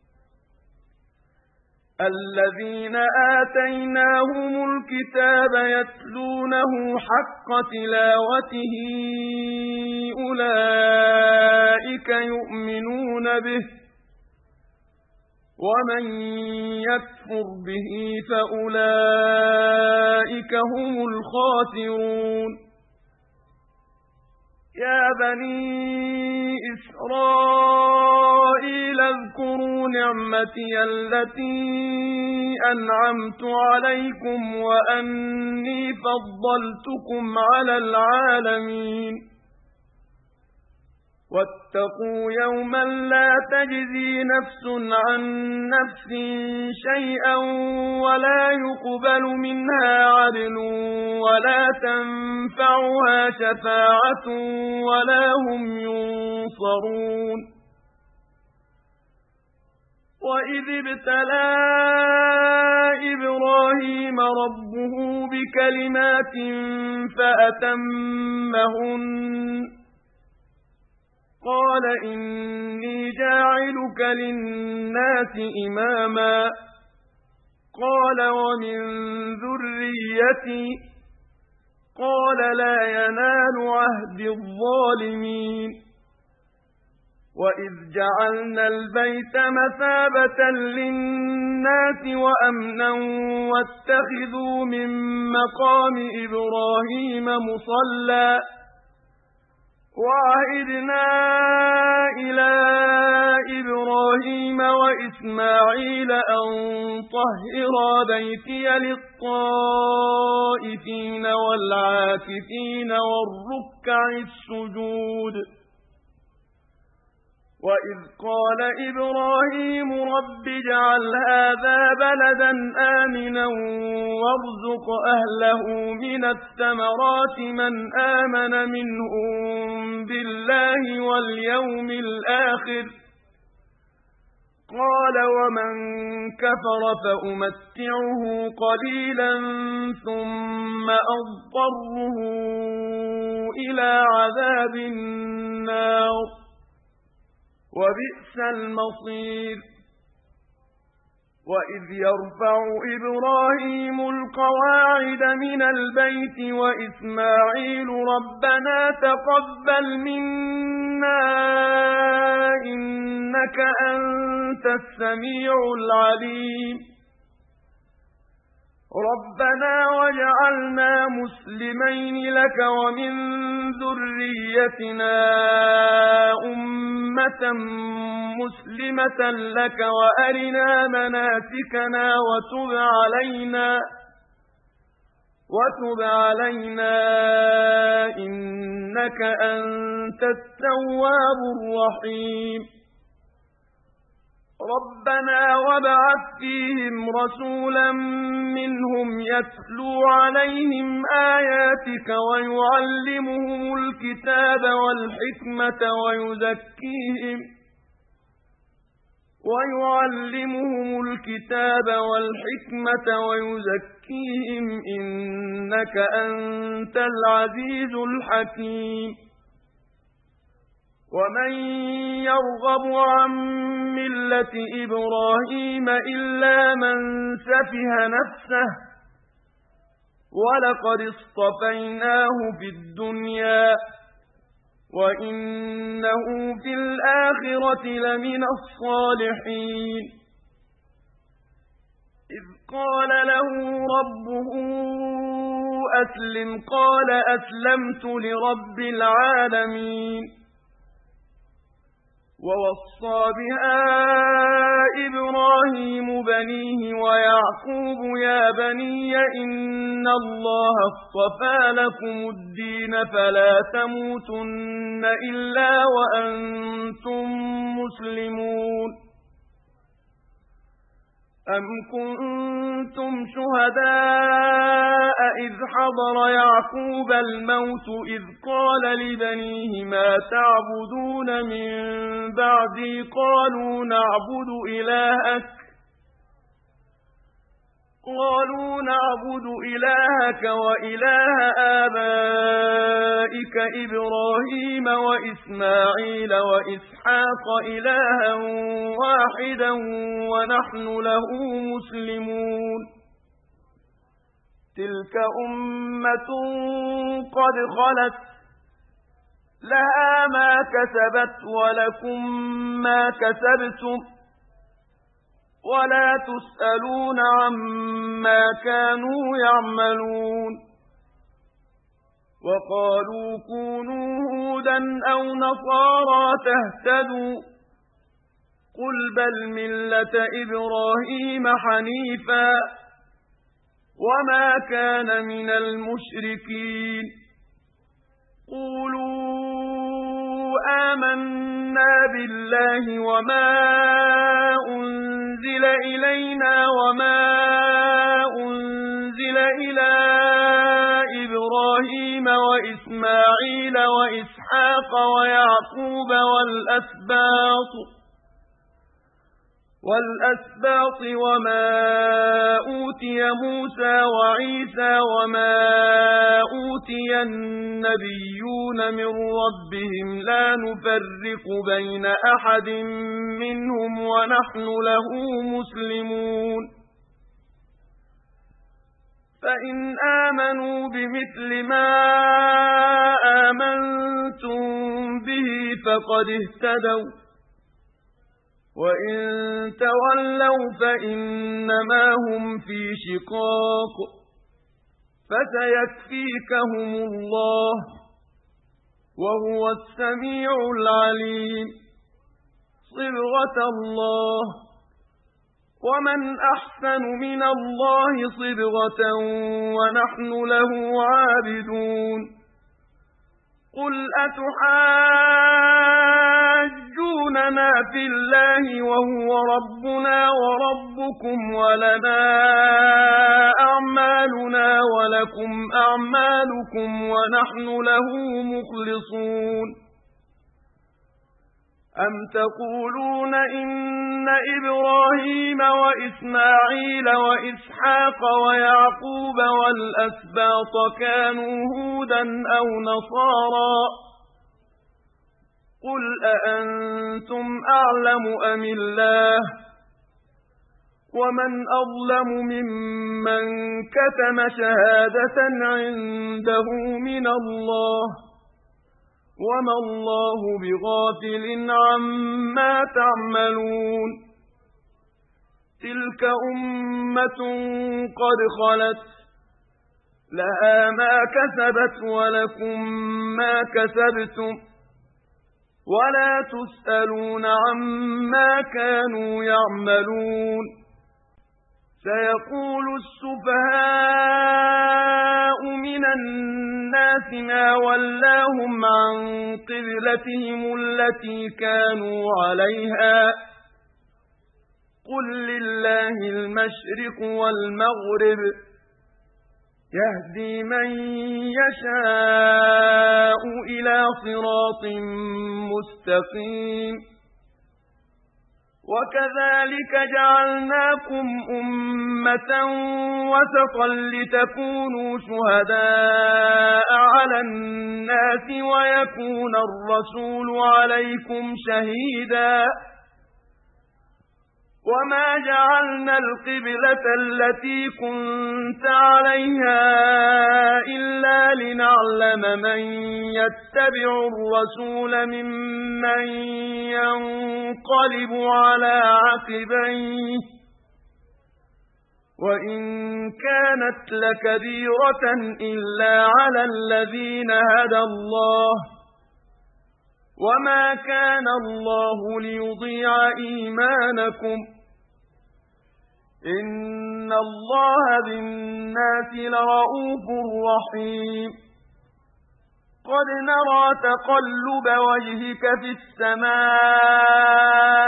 الَّذِينَ آتَيْنَاهُمُ الْكِتَابَ يَتْلُونَهُ حَقَّ تِلَاوَتِهِ أُولَئِكَ يُؤْمِنُونَ بِهِ وَمَن يَكْفُرْ بِهِ فَأُولَئِكَ هُمُ الْخَاسِرُونَ يَا بَنِي إِسْرَائِيلَ اذْكُرُوا نِعْمَتِيَ الَّتِي أَنْعَمْتُ عَلَيْكُمْ وَأَنِّي فَضَّلْتُكُمْ عَلَى الْعَالَمِينَ وَاتَّقُوا يَوْمًا لَّا تَجْزِي نَفْسٌ عَن نَّفْسٍ شَيْئًا وَلَا يُقْبَلُ مِنْهَا عَدْلٌ وَلَا تَنفَعُهَا شَفَاعَةٌ وَلَا هُمْ يُنصَرُونَ وَإِذِ ابْتَلَىٰ إِبْرَاهِيمَ رَبُّهُ بِكَلِمَاتٍ فَأَتَمَّهُنَّ قال إني جاعلك للناس إماما قال ومن ذريتي قال لا ينال عهد الظالمين وإذ جعلنا البيت مثابة للناس وأمنا واتخذوا من مقام إبراهيم مصلى وعهدنا إلى إبراهيم وإسماعيل أن طهرا بيتي للطائفين والعاكفين والركع السجود وإذ قال إبراهيم رب اجعل هذا بلدا آمنا وارزق أهله من الثمرات من آمن منهم بالله واليوم الآخر قال ومن كفر فأمتعه قليلا ثم أضطره إلى عذاب النار وبئس المصير وإذ يرفع إبراهيم القواعد من البيت وإسماعيل ربنا تقبل منا إنك أنت السميع العليم ربنا واجعلنا مسلمين لك ومن ذريتنا أمة مسلمة لك وأرنا مناسكنا وتب علينا وتب علينا إنك أنت التواب الرحيم ربنا وابعث فيهم رسولا منهم يتلو عليهم آياتك ويعلمهم الكتاب والحكمة ويزكيهم ويعلمهم الكتاب والحكمة ويزكيهم إنك أنت العزيز الحكيم ومن يرغب عن ملة إبراهيم إلا من سفه نفسه ولقد اصطفيناه في الدنيا وإنه في الآخرة لمن الصالحين إذ قال له ربه أسلم قال أسلمت لرب العالمين ووصى بها إبراهيم بنيه ويعقوب يا بني إن الله اصطفى لكم الدين فلا تموتن إلا وأنتم مسلمون أم كنتم شهداء إذ حضر يعقوب الموت إذ قال لبنيه ما تعبدون من بعدي قالوا نعبد إلهك قالوا نعبد إلهك وإله آبائك إبراهيم وإسماعيل وإسحاق إلها واحدا ونحن له مسلمون تلك أمة قد خلت لها ما كسبت ولكم ما كسبتم ولا تسألون عما كانوا يعملون وقالوا كونوا هودا أو نصارى تهتدوا قل بل ملة إبراهيم حنيفا وما كان من المشركين قولوا آمنا بالله وما أنزل إلينا وما أنزل إلى إبراهيم وإسماعيل وإسحاق ويعقوب والأسباط والأسباط وما أوتي موسى وعيسى وما أوتي يأتي النبيون من ربهم لا نفرق بين أحد منهم ونحن له مسلمون فإن آمنوا بمثل ما آمنتم به فقد اهتدوا وإن تولوا فإنما هم في شقاق فسيكفيكهم الله وهو السميع العليم صبغة الله ومن أحسن من الله صبغة ونحن له عابدون قل أتحاجوننا في الله وهو ربنا وربكم ولنا أعمالنا ولكم أعمالكم ونحن له مخلصون أم تقولون إن إبراهيم وإسماعيل وإسحاق ويعقوب والأسباط كانوا هودا أو نصارى قل أأنتم أعلم أم الله ومن أظلم ممن كتم شهادة عنده من الله وما الله بغافل عما تعملون تلك أمة قد خلت لها ما كسبت ولكم ما كسبتم ولا تسألون عما كانوا يعملون سيقول السفهاء من الناس ما ولاهم عن قبلتهم التي كانوا عليها قل لله المشرق والمغرب يهدي من يشاء إلى صراط مستقيم وكذلك جعلناكم أمة وسطا لتكونوا شهداء على الناس ويكون الرسول عليكم شهيدا وما جعلنا القبلة التي كنت عليها إلا لنعلم من يتبع الرسول ممن ينقلب على عقبيه وإن كانت لكبيرة إلا على الذين هدى الله وما كان الله ليضيع إيمانكم إن الله بالناس لرؤوف رحيم قد نرى تقلب وجهك في السماء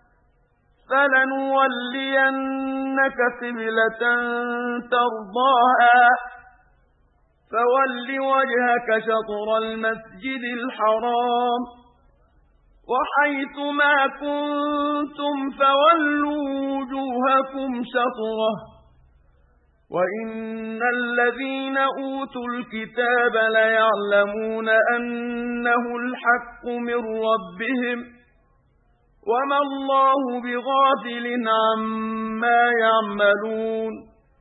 فلنولينك قبلة ترضاها فول وجهك شطر المسجد الحرام وحيث ما كنتم فولوا وجوهكم شطره وإن الذين أوتوا الكتاب ليعلمون أنه الحق من ربهم وما الله بغافل عما يعملون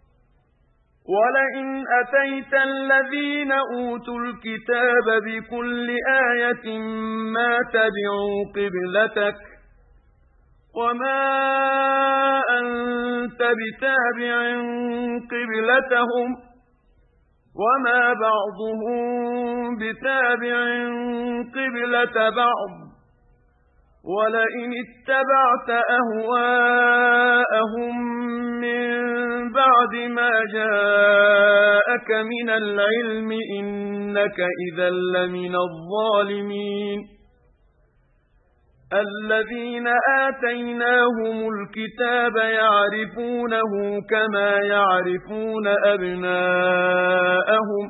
ولئن أتيت الذين أوتوا الكتاب بكل آية ما تبعوا قبلتك وما أنت بتابع قبلتهم وما بعضهم بتابع قبلة بعض ولئن اتبعت أهواءهم من بعد ما جاءك من العلم إنك إذا لمن الظالمين الذين آتيناهم الكتاب يعرفونه كما يعرفون أبناءهم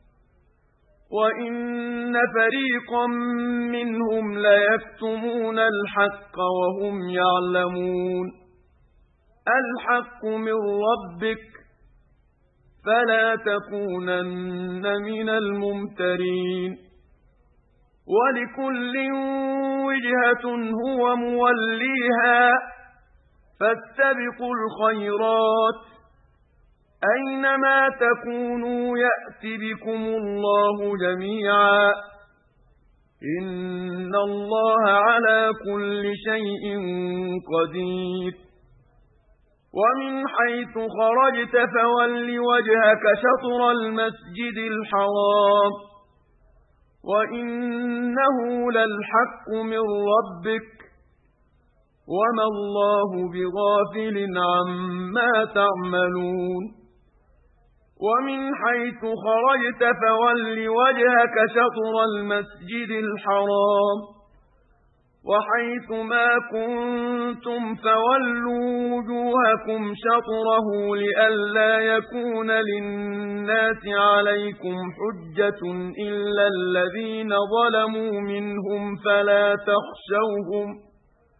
وإن فريقا منهم ليكتمون الحق وهم يعلمون الحق من ربك فلا تكونن من الممترين ولكل وجهة هو موليها فاستبقوا الخيرات أينما تكونوا يأت بكم الله جميعا إن الله على كل شيء قدير ومن حيث خرجت فول وجهك شطر المسجد الحرام وإنه للحق من ربك وما الله بغافل عما تعملون ومن حيث خرجت فول وجهك شطر المسجد الحرام وحيث ما كنتم فولوا وجوهكم شطره لئلا يكون للناس عليكم حجة إلا الذين ظلموا منهم فلا تخشوهم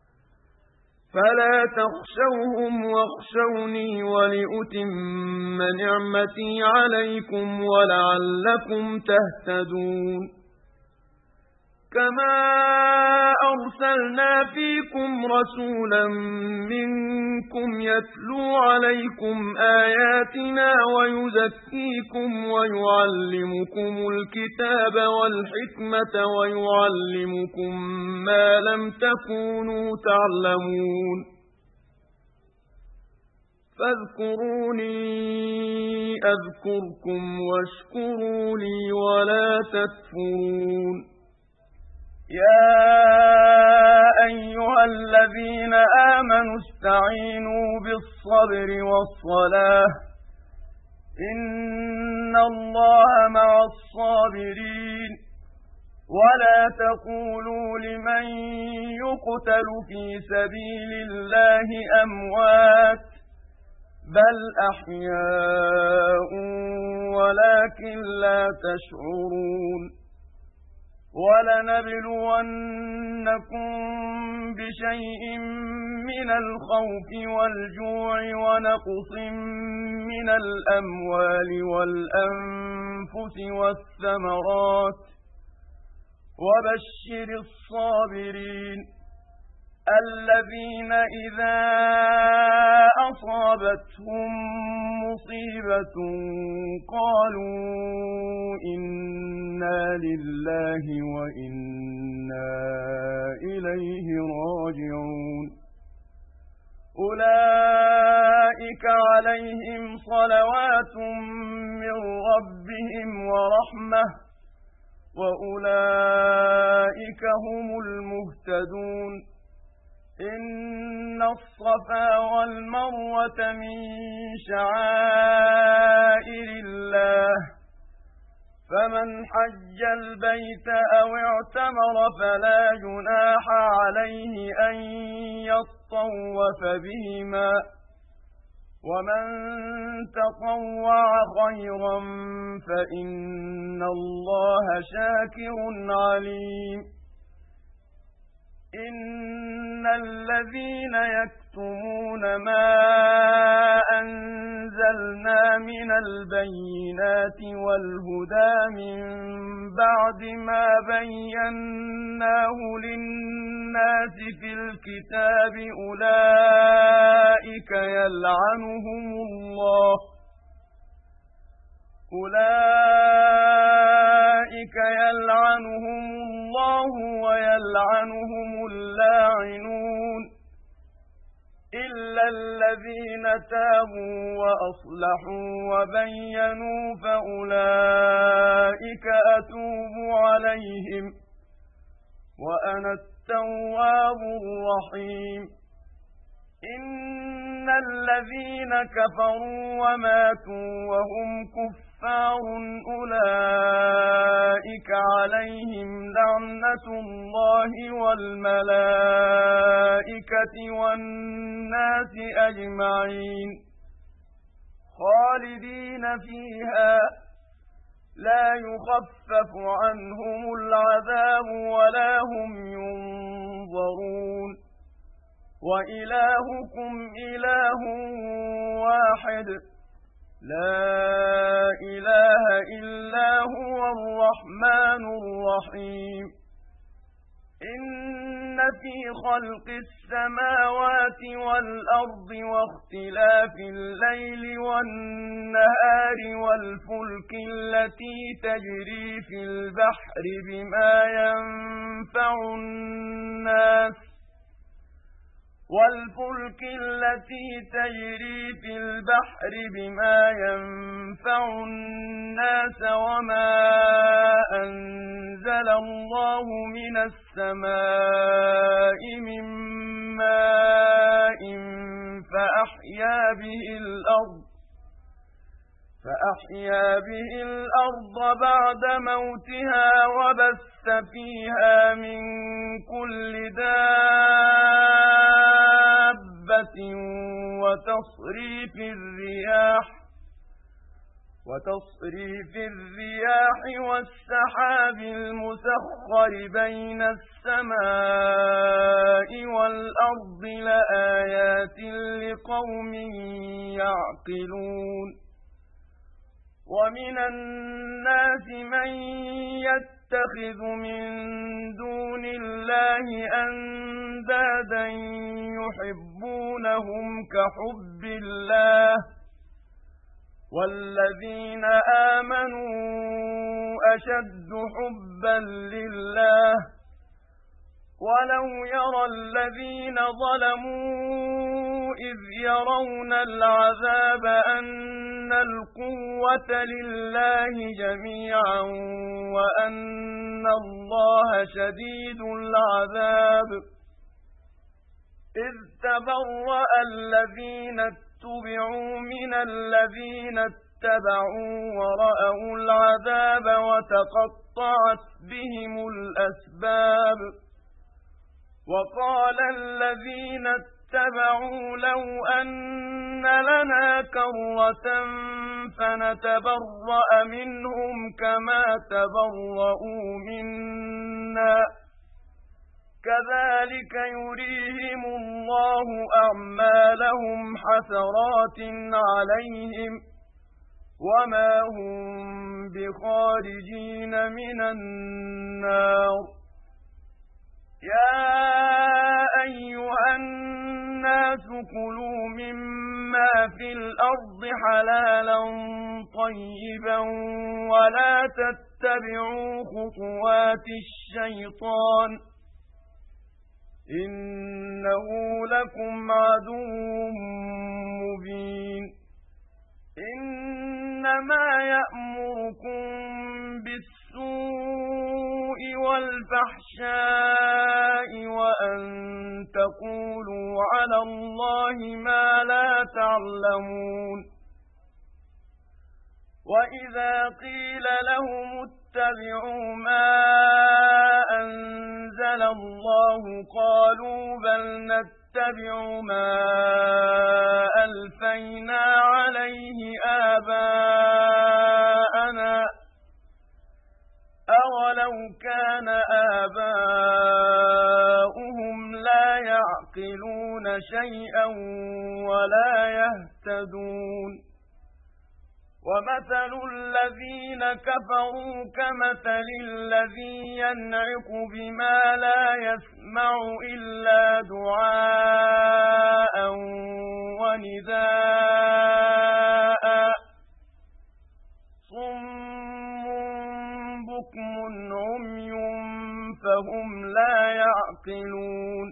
فلا تخشوهم واخشوني ولأتم نعمتي عليكم ولعلكم تهتدون كما أرسلنا فيكم رسولا منكم يتلو عليكم آياتنا ويزكيكم ويعلمكم الكتاب والحكمة ويعلمكم ما لم تكونوا تعلمون فاذكروني أذكركم واشكروا لي ولا تكفرون يا أيها الذين آمنوا استعينوا بالصبر والصلاة إن الله مع الصابرين ولا تقولوا لمن يقتل في سبيل الله أموات بل أحياء ولكن لا تشعرون ولنبلونكم بشيء من الخوف والجوع ونقص من الأموال والأنفس والثمرات وبشر الصابرين الذين إذا أصابتهم مصيبة قالوا إنا لله وإنا إليه راجعون أولئك عليهم صلوات من ربهم ورحمة وأولئك هم المهتدون إن الصفا والمروة من شعائر الله فمن حج البيت أو اعتمر فلا جناح عليه أن يطوف بهما ومن تطوع خيرا فإن الله شاكر عليم إن الذين يكتمون ما أنزلنا من البينات والهدى من بعد ما بيناه للناس في الكتاب أولئك يلعنهم الله أولئك يلعنهم الله ويلعنهم اللاعنون إلا الذين تابوا وأصلحوا وبينوا فأولئك أتوب عليهم وأنا التواب الرحيم إن الذين كفروا وماتوا وهم كفار أولئك عليهم لعنة الله والملائكة والناس أجمعين خالدين فيها لا يخفف عنهم العذاب ولا هم ينظرون وإلهكم إله واحد لا إله إلا هو الرحمن الرحيم إن في خلق السماوات والأرض واختلاف الليل والنهار والفلك التي تجري في البحر بما ينفع الناس والفلك التي تجري في البحر بما ينفع الناس وما أنزل الله من السماء من ماء فأحيا به الأرض فأحيا به الأرض بعد موتها وبث فيها من كل دابة وتصريف الرياح وتصريف الرياح والسحاب المسخر بين السماء والأرض لآيات لقوم يعقلون ومن الناس من يتخذ من دون الله أندادا يحبونهم كحب الله والذين آمنوا أشد حبا لله ولو يرى الذين ظلموا إذ يرون العذاب أن القوة لله جميعا وأن الله شديد العذاب إذ تبرأ الذين اتبعوا من الذين اتبعوا ورأوا العذاب وتقطعت بهم الأسباب وقال الذين اتبعوا لو أن لنا كرة فنتبرأ منهم كما تبرؤوا منا كذلك يريهم الله أعمالهم حسرات عليهم وما هم بخارجين من النار يا أيها الناس كلوا مما في الأرض حلالا طيبا ولا تتبعوا خطوات الشيطان إنه لكم عدو مبين إنما يأمركم بالسوء والفحشاء وأن تقولوا على الله ما لا تعلمون وإذا قيل لهم اتبعوا ما أنزل الله قالوا بل نتبع ما ألفينا عليه آباءنا أولو كان آباؤهم لا يعقلون شيئا ولا يهتدون ومثل الذين كفروا كمثل الذي ينعق بما لا يسمع إلا دعاء ونداء صم بكم عمي فهم لا يعقلون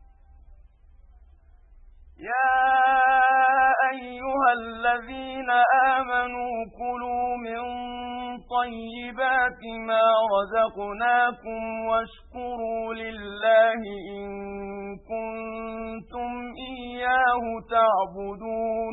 يا أيها الذين آمنوا كلوا من طيبات ما رزقناكم واشكروا لله إن كنتم إياه تعبدون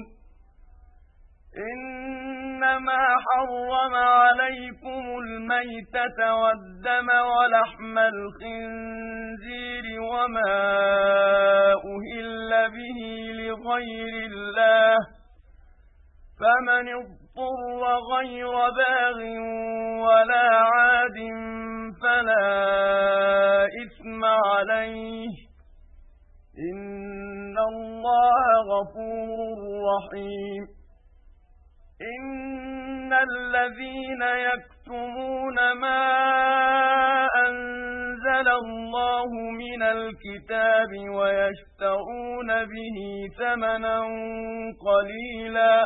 إنما حرم عليكم الميتة والدم ولحم الخنزير وما أهل به لغير الله فمن اضطر غير باغ ولا عاد فلا إثم عليه إن الله غفور رحيم الذين يكتمون ما أنزل الله من الكتاب ويشترون به ثمنا قليلا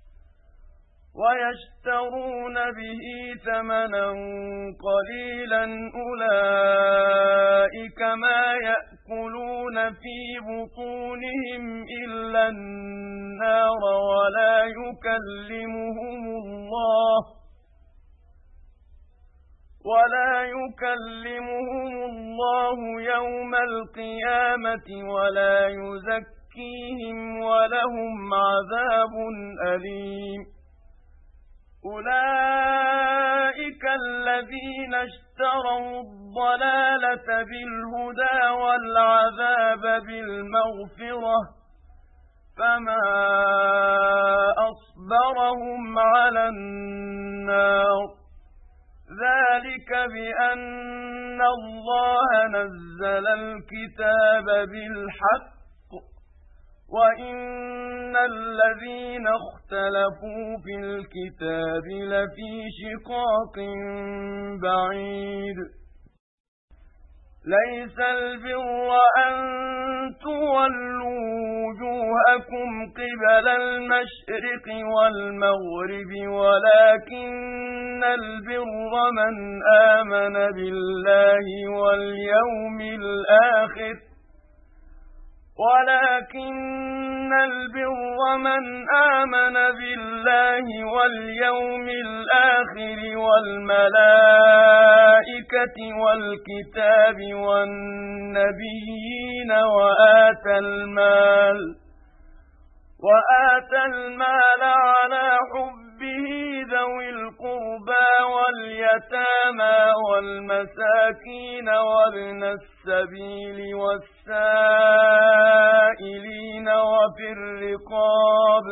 ويشترون به ثمنا قليلا أولئك ما يأكلون في بطونهم إلا النار ولا يكلمهم الله ولا يكلمهم الله يوم القيامة ولا يزكيهم ولهم عذاب أليم أولئك الذين اشتروا الضلالة بالهدى والعذاب بالمغفرة فما أصبرهم على النار ذلك بأن الله نزل الكتاب بالحق وَإِنَّ الَّذِينَ اخْتَلَفُوا فِي الْكِتَابِ لَفِي شِقَاقٍ بَعِيدٍ لَيْسَ الْبِرَّ أَن تُوَلُّوا وُجُوهَكُمْ قِبَلَ الْمَشْرِقِ وَالْمَغْرِبِ وَلَكِنَّ الْبِرَّ مَنْ آمَنَ بِاللَّهِ وَالْيَوْمِ الْآخِرِ ولكن البر من آمن بالله واليوم الآخر والملائكة والكتاب والنبيين وآتى المال وآتى المال على حبه ذوي القربى واليتامى والمساكين وابن السبيل والسائلين وفي الرقاب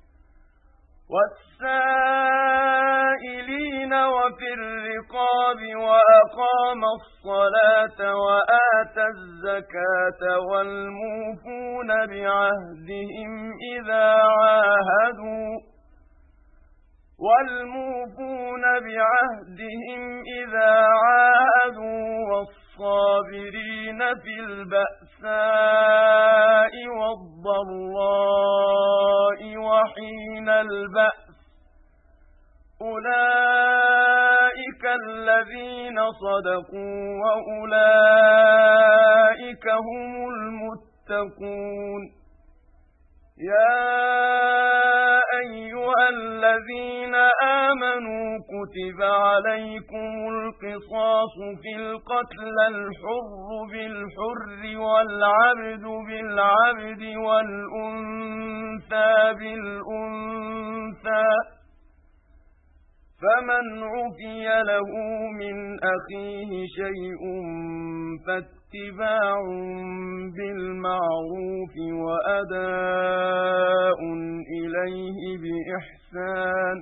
والسائلين وفي الرقاب وأقام الصلاة وآتى الزكاة والموفون بعهدهم إذا عاهدوا والموفون بعهدهم إذا عاهدوا والصابرين في البأساء والضراء وحين البأس أولئك الذين صدقوا وأولئك هم المتقون يا أيها الذين آمنوا كتب عليكم القصاص في القتلى الحر بالحر والعبد بالعبد والأنثى بالأنثى فمن عفي له من أخيه شيء فاتباع بالمعروف وأداء إليه بإحسان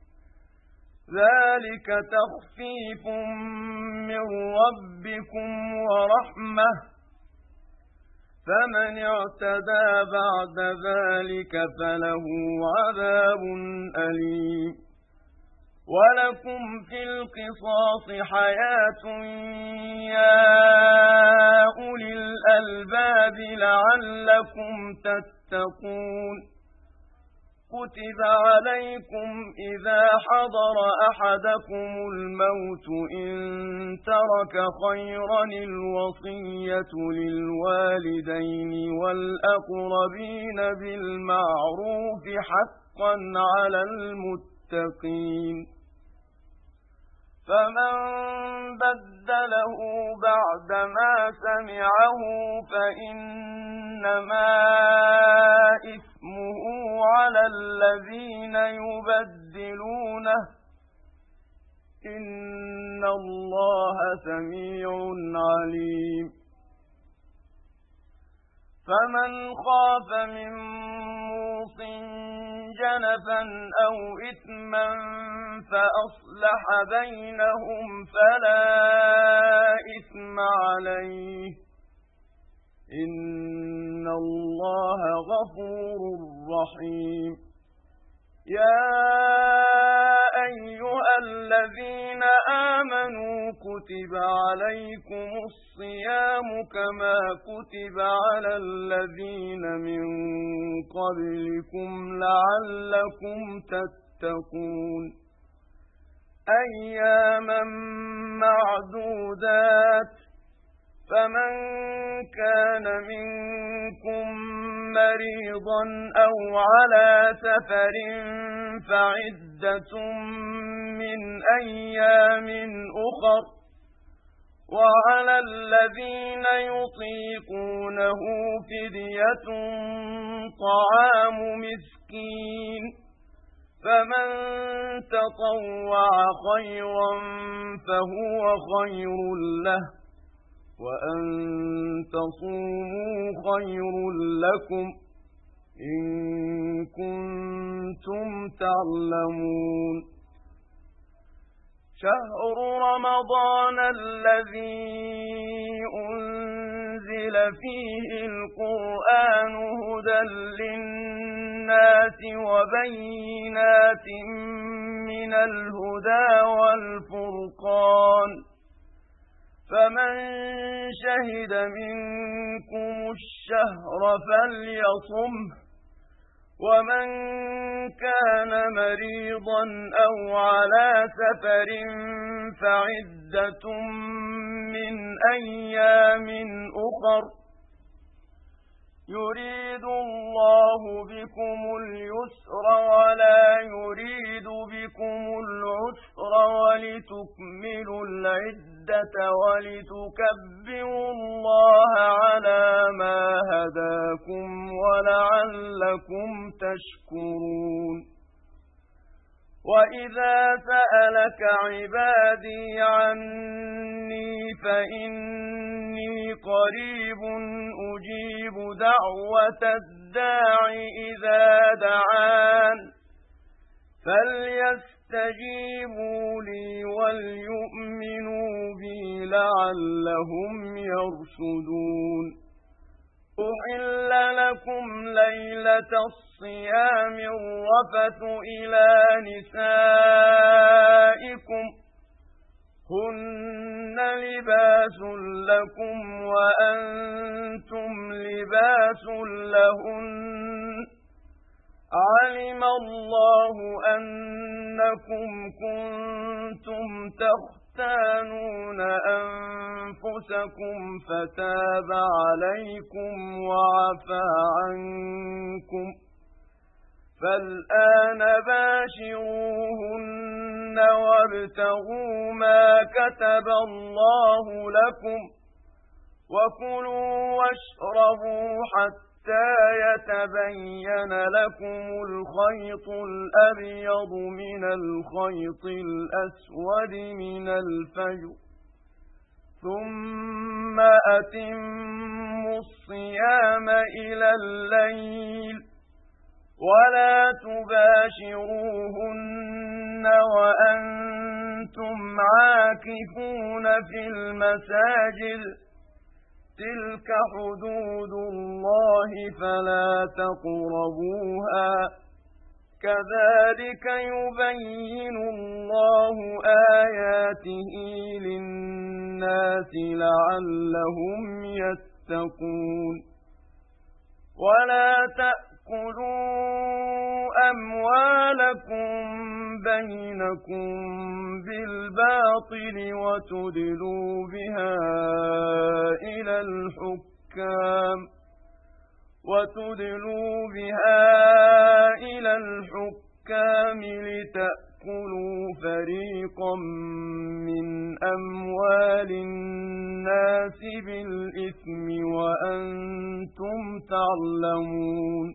ذلك تخفيف من ربكم ورحمة فمن اعتدى بعد ذلك فله عذاب أليم ولكم في القصاص حياة يا أولي الألباب لعلكم تتقون كتب عليكم إذا حضر أحدكم الموت إن ترك خيرا الوصية للوالدين والأقربين بالمعروف حقا على المتقين فمن بدله بعدما سمعه فإنما إثمه على الذين يبدلونه إن الله سميع عليم فمن خاف من موصٍ جنفا أو إثما فأصلح بينهم فلا إثم عليه إن الله غفور رحيم يا أيها الذين آمنوا كتب عليكم الصيام كما كتب على الذين من قبلكم لعلكم تتقون أياما معدودات فمن كان منكم مريضا أو على سفر فعدة من أيام أخر وعلى الذين يطيقونه فدية طعام مسكين فمن تطوع خيرا فهو خير له وأن تصوموا خير لكم إن كنتم تعلمون شهر رمضان الذي أنزل فيه القرآن هدى للناس وبينات من الهدى والفرقان فمن شهد منكم الشهر فليصمه ومن كان مريضا أو على سفر فعدة من أيام أخر يريد الله بكم اليسر ولا يريد بكم العسر ولتكملوا العدة ولتكبروا الله على ما هداكم ولعلكم تشكرون وإذا سألك عبادي عني فإني قريب أجيب دعوة الداع إذا دعان فليستجيبوا لي وليؤمنوا بي لعلهم يرشدون أحل لكم ليلة الصيام الرفث إلى نسائكم هن لباس لكم وأنتم لباس لهن علم الله أنكم كنتم تختانون أنفسكم فتاب عليكم وعفى عنكم فالآن باشروهن وابتغوا ما كتب الله لكم وكلوا واشربوا حتى يتبين لكم الخيط الأبيض من الخيط الأسود من الفجر ثم أتموا الصيام إلى الليل ولا تباشروهن وأنتم عاكفون في المساجد تلك حدود الله فلا تقربوها كذلك يبين الله آياته للناس لعلهم يتقون ولا تأكلوا أموالكم بينكم بالباطل وتدلوا بها إلى الحكام وتدلوا بها إلى الحكام لتأكلوا فريقا من أموال الناس بالإثم وأنتم تعلمون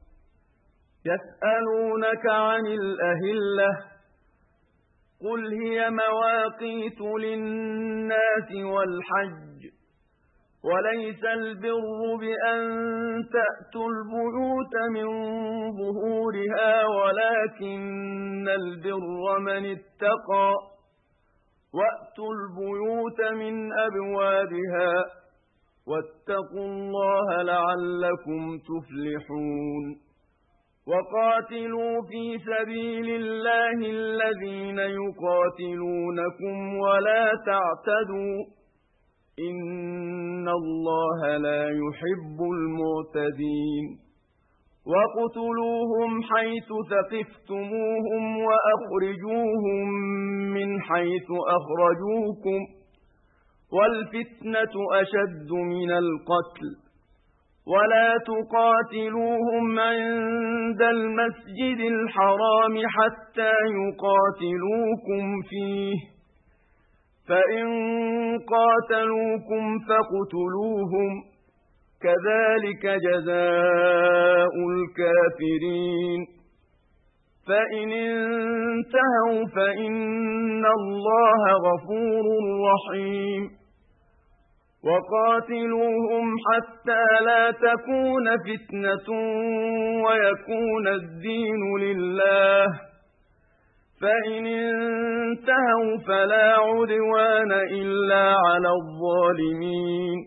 يسألونك عن الأهلة قل هي مواقيت للناس والحج وليس البر بأن تأتوا البيوت من ظهورها ولكن البر من اتقى وأتوا البيوت من أبوابها واتقوا الله لعلكم تفلحون وقاتلوا في سبيل الله الذين يقاتلونكم ولا تعتدوا إن الله لا يحب المعتدين وقتلوهم حيث ثقفتموهم وأخرجوهم من حيث أخرجوكم والفتنة أشد من القتل ولا تقاتلوهم عند المسجد الحرام حتى يقاتلوكم فيه فإن قاتلوكم فاقتلوهم كذلك جزاء الكافرين فإن انتهوا فإن الله غفور رحيم وقاتلوهم حتى لا تكون فتنة ويكون الدين لله فإن انتهوا فلا عدوان إلا على الظالمين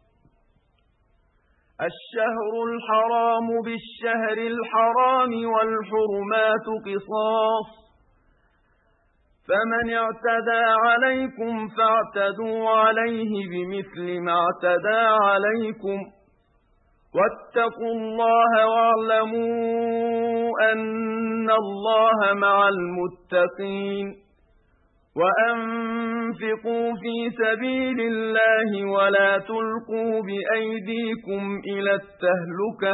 الشهر الحرام بالشهر الحرام والحرمات قصاص فمن اعتدى عليكم فاعتدوا عليه بمثل ما اعتدى عليكم واتقوا الله واعلموا أن الله مع المتقين وأنفقوا في سبيل الله ولا تلقوا بأيديكم إلى التهلكة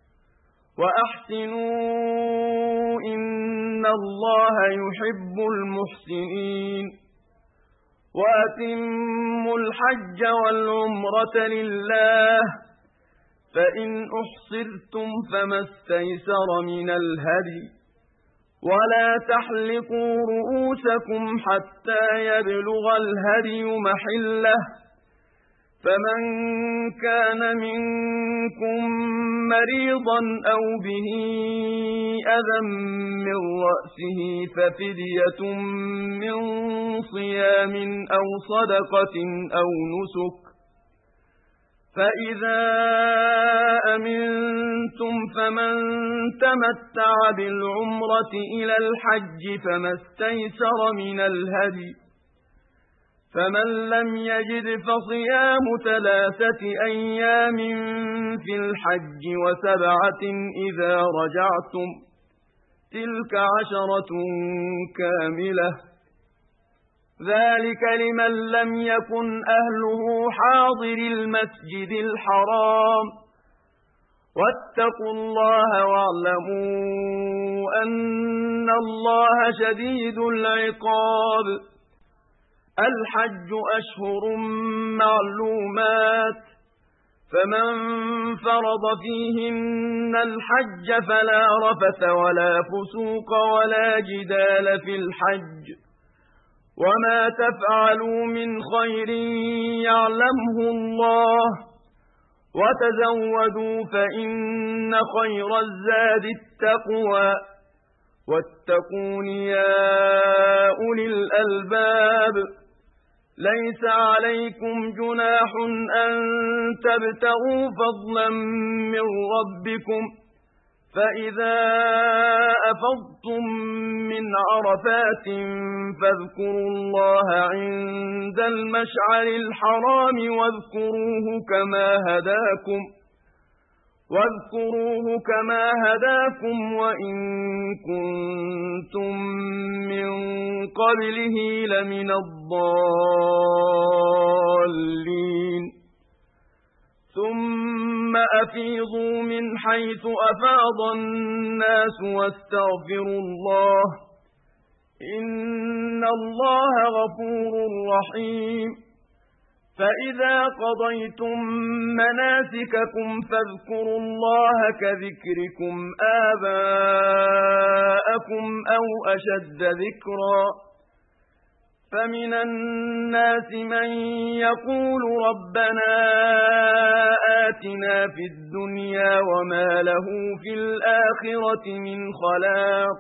وأحسنوا إن الله يحب المحسنين وأتموا الحج والعمرة لله فإن أحصرتم فما استيسر من الهدي ولا تحلقوا رؤوسكم حتى يبلغ الهدي محله فمن كان منكم مريضا أو به أذى من رأسه ففدية من صيام أو صدقة أو نسك فإذا أمنتم فمن تمتع بالعمرة إلى الحج فما استيسر من الهدي فمن لم يجد فصيام ثلاثة أيام في الحج وسبعة إذا رجعتم تلك عشرة كاملة ذلك لمن لم يكن أهله حاضر المسجد الحرام واتقوا الله واعلموا أن الله شديد العقاب الحج أشهر معلومات فمن فرض فيهن الحج فلا رفث ولا فسوق ولا جدال في الحج وما تفعلوا من خير يعلمه الله وتزودوا فإن خير الزاد التقوى واتقون يا أولي الألباب ليس عليكم جناح أن تبتغوا فضلا من ربكم فإذا أفضتم من عرفات فاذكروا الله عند المشعر الحرام واذكروه كما هداكم واذكروه كما هداكم وإن كنتم من قبله لمن الضالين ثم أفيضوا من حيث أفاض الناس واستغفروا الله إن الله غفور رحيم فإذا قضيتم مناسككم فاذكروا الله كذكركم آباءكم أو أشد ذكرا فمن الناس من يقول ربنا آتنا في الدنيا وما له في الآخرة من خلاق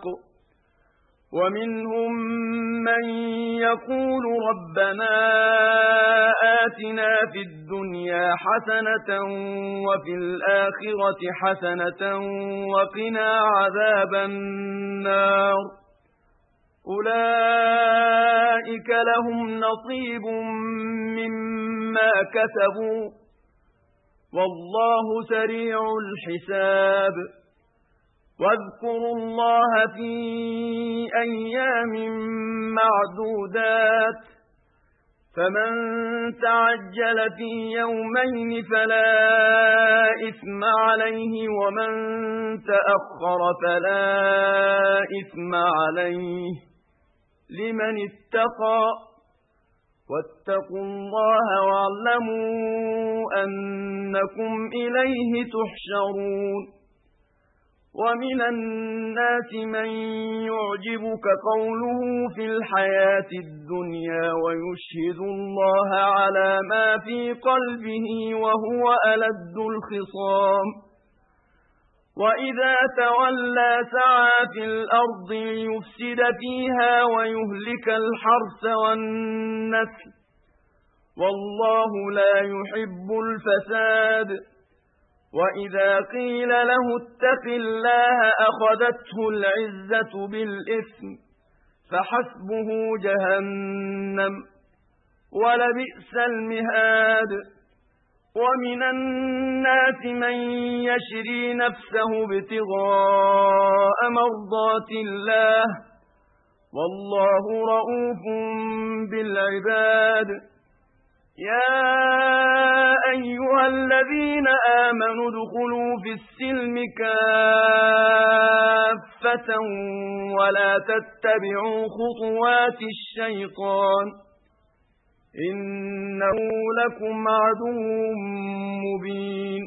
ومنهم من يقول ربنا آتنا في الدنيا حسنة وفي الآخرة حسنة وقنا عذاب النار أولئك لهم نصيب مما كسبوا والله سريع الحساب واذكروا الله في أيام معدودات فمن تعجل في يومين فلا إثم عليه ومن تأخر فلا إثم عليه لمن اتقى واتقوا الله واعلموا أنكم إليه تحشرون ومن الناس من يعجبك قوله في الحياة الدنيا ويشهد الله على ما في قلبه وهو ألد الخصام وإذا تولى سعى في الأرض ليفسد فيها ويهلك الحرث والنسل والله لا يحب الفساد وإذا قيل له اتق الله أخذته العزة بالإثم فحسبه جهنم ولبئس المهاد ومن الناس من يشري نفسه ابتغاء مرضات الله والله رؤوف بالعباد يا أيها الذين آمنوا ادخلوا في السلم كافة ولا تتبعوا خطوات الشيطان إنه لكم عدو مبين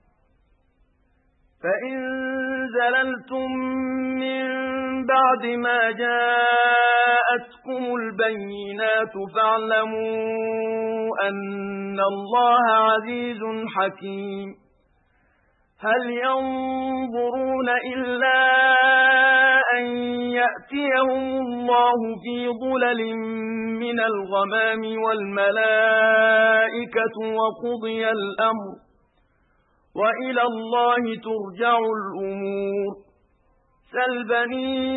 فإن زللتم من بعد ما جاءتكم البينات فاعلموا أن الله عزيز حكيم هل ينظرون إلا أن يأتيهم الله في ظلل من الغمام والملائكة وقضي الأمر وإلى الله ترجع الأمور سل بني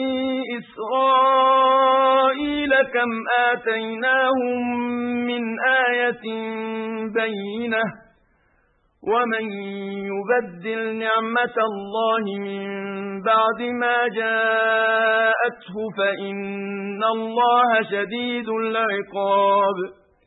إسرائيل كم آتيناهم من آية بينة ومن يبدل نعمة الله من بعد ما جاءته فإن الله شديد العقاب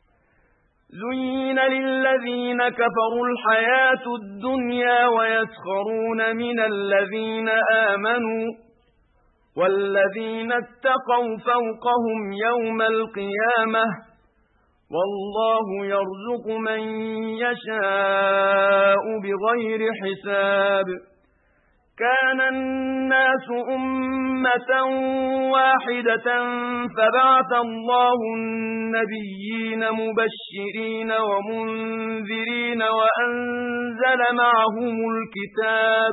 زين للذين كفروا الحياة الدنيا ويسخرون من الذين آمنوا والذين اتقوا فوقهم يوم القيامة والله يرزق من يشاء بغير حساب كان الناس أمة واحدة فبعث الله النبيين مبشرين ومنذرين وأنزل معهم الكتاب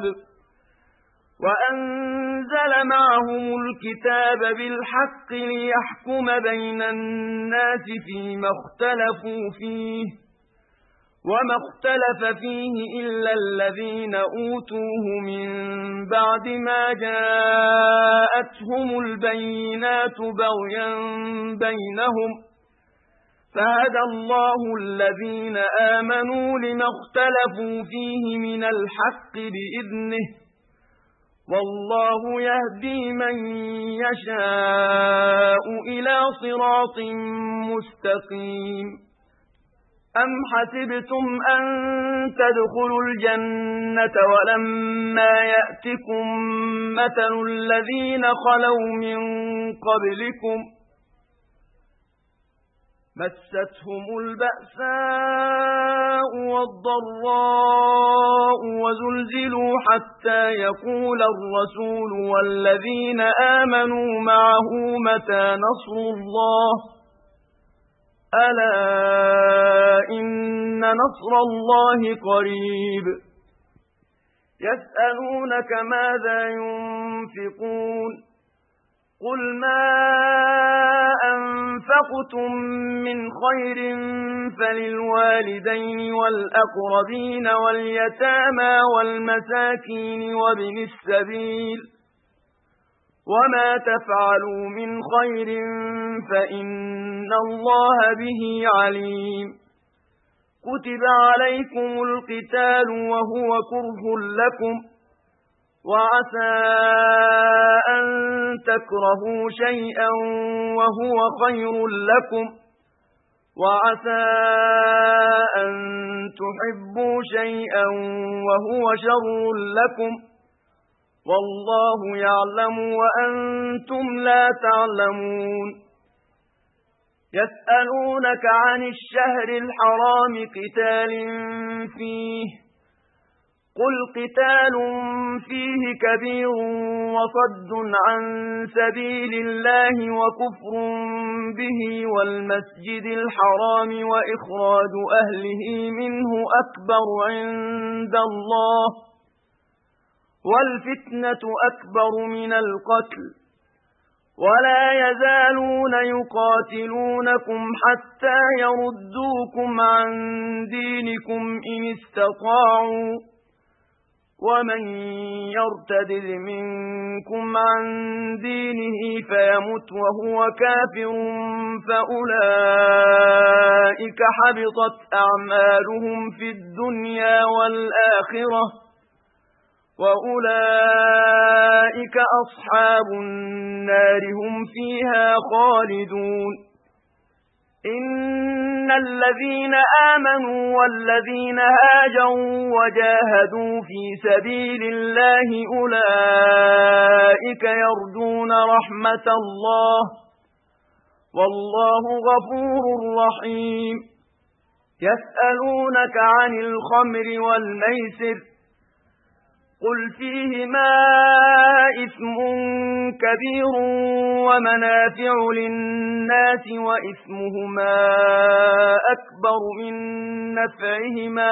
وأنزل معهم الكتاب بالحق ليحكم بين الناس فيما اختلفوا فيه وما اختلف فيه إلا الذين أوتوه من بعد ما جاءتهم البينات بغيا بينهم فهدى الله الذين آمنوا لما اختلفوا فيه من الحق بإذنه والله يهدي من يشاء إلى صراط مستقيم أم حسبتم أن تدخلوا الجنة ولما يأتكم مثل الذين خلوا من قبلكم مستهم البأساء والضراء وزلزلوا حتى يقول الرسول والذين آمنوا معه متى نصر الله ألا إن نصر الله قريب يسألونك ماذا ينفقون قل ما أنفقون أنفقتم من خير فللوالدين والأقربين واليتامى والمساكين وابن السبيل وما تفعلوا من خير فإن الله به عليم كتب عليكم القتال وهو كره لكم وعسى أن تكرهوا شيئا وهو خير لكم وعسى أن تحبوا شيئا وهو شر لكم والله يعلم وأنتم لا تعلمون يسألونك عن الشهر الحرام قتال فيه قل قتال فيه كبير وصد عن سبيل الله وكفر به والمسجد الحرام وإخراج أهله منه أكبر عند الله والفتنة أكبر من القتل ولا يزالون يقاتلونكم حتى يردوكم عن دينكم إن استطاعوا ومن يرتد منكم عن دينه فيمت وهو كافر فأولئك حبطت أعمالهم في الدنيا والآخرة وأولئك أصحاب النار هم فيها خالدون إن الذين آمنوا والذين هاجروا وجاهدوا في سبيل الله أولئك يرجون رحمة الله والله غفور رحيم يسألونك عن الخمر والميسر قل فيهما إثم كبير ومنافع للناس وإثمهما أكبر من نفعهما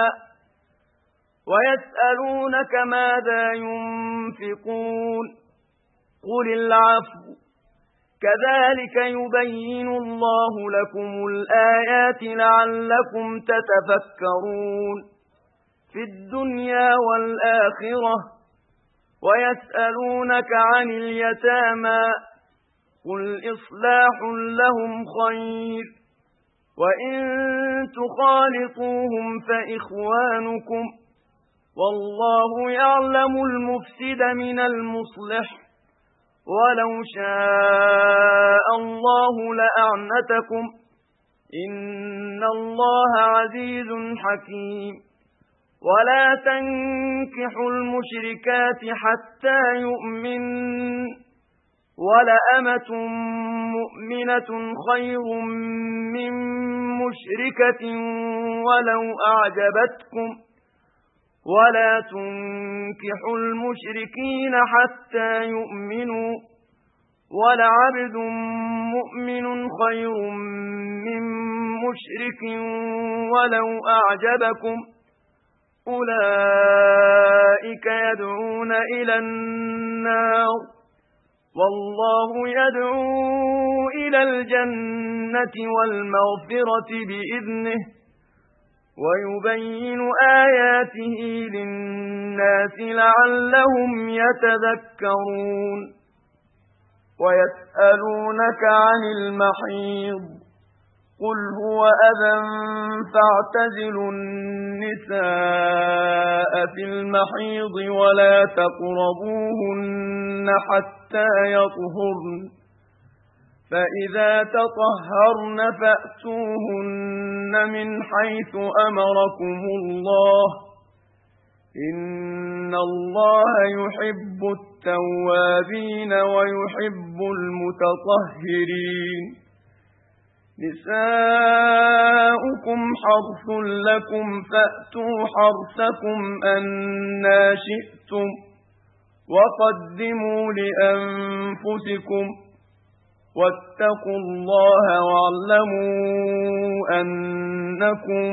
ويسألونك ماذا ينفقون قل العفو كذلك يبين الله لكم الآيات لعلكم تتفكرون في الدنيا والآخرة ويسألونك عن اليتامى قل إصلاح لهم خير وإن تخالطوهم فإخوانكم والله يعلم المفسد من المصلح ولو شاء الله لأعنتكم إن الله عزيز حكيم ولا تنكحوا المشركات حتى يؤمن ولأمة مؤمنة خير من مشركة ولو أعجبتكم ولا تنكحوا المشركين حتى يؤمنوا ولعبد مؤمن خير من مشرك ولو أعجبكم أولئك يدعون إلى النار والله يدعو إلى الجنة والمغفرة بإذنه ويبين آياته للناس لعلهم يتذكرون ويسألونك عن المحيض قل هو أذى فاعتزلوا النساء في المحيض ولا تقربوهن حتى يطهرن فإذا تطهرن فأتوهن من حيث أمركم الله إن الله يحب التوابين ويحب المتطهرين نساؤكم حرث لكم فأتوا حرثكم أنى شئتم وقدموا لأنفسكم واتقوا الله واعلموا أنكم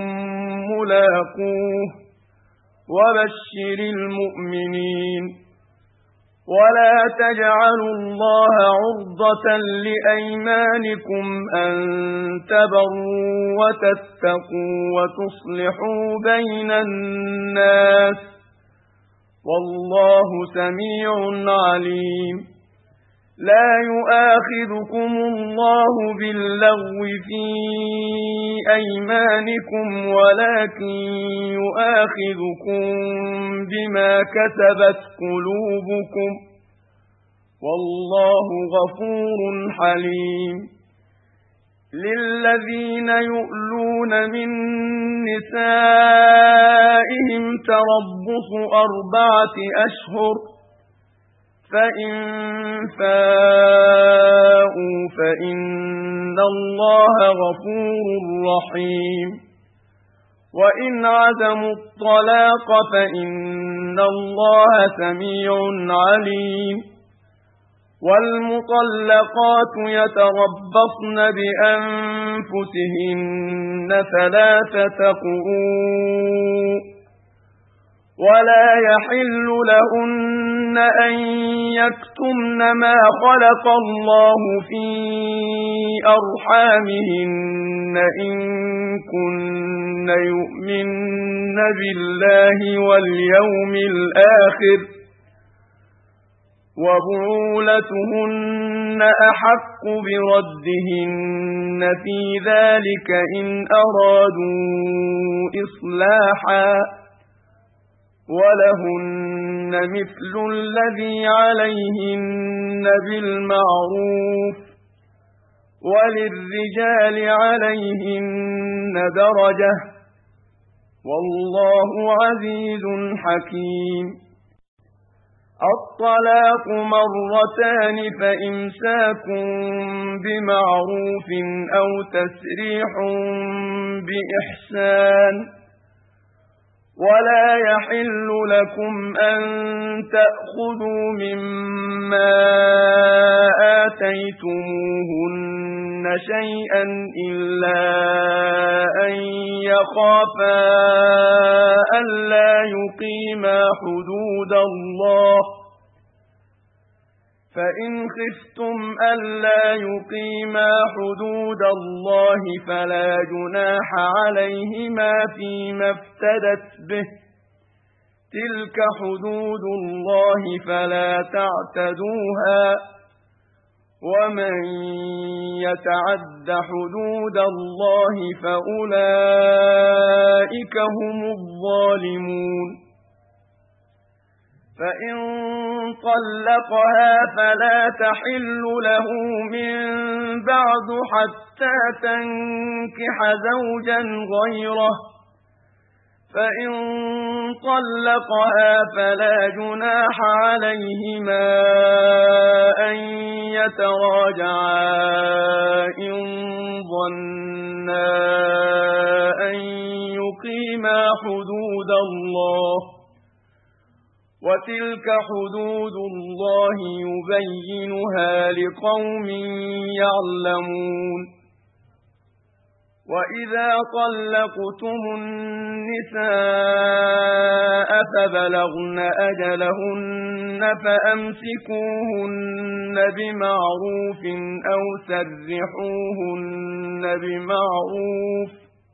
ملاقوه وبشر المؤمنين ولا تجعلوا الله عرضة لأيمانكم أن تبروا وتتقوا وتصلحوا بين الناس والله سميع عليم لا يؤاخذكم الله باللغو في أيمانكم ولكن يؤاخذكم بما كسبت قلوبكم والله غفور حليم للذين يؤلون من نسائهم تربص أربعة أشهر فإن فاءوا فإن الله غفور رحيم وإن عزموا الطلاق فإن الله سميع عليم والمطلقات يتربصن بأنفسهن ثلاثة قروء ولا يحل لهن أن يكتمن ما خلق الله في أرحامهن إن كن يؤمن بالله واليوم الآخر وبعولتهن أحق بردهن في ذلك إن أرادوا إصلاحا ولهن مثل الذي عليهن بالمعروف وللرجال عليهن درجة والله عزيز حكيم الطلاق مرتان فإمساك بمعروف أو تسريح بإحسان ولا يحل لكم أن تأخذوا مما آتيتموهن شيئا إلا أن يخافا ألا يقيما حدود الله فإن خفتم ألا يقيما حدود الله فلا جناح عليهما فيما افتدت به تلك حدود الله فلا تعتدوها ومن يتعد حدود الله فأولئك هم الظالمون فإن طلقها فلا تحل له من بعد حتى تنكح زوجا غيره فإن طلقها فلا جناح عليهما أن يتراجعا إن ظنا أن يقيما حدود الله وتلك حدود الله يبينها لقوم يعلمون وإذا طلقتم النساء فبلغن أجلهن فأمسكوهن بمعروف أو سرحوهن بمعروف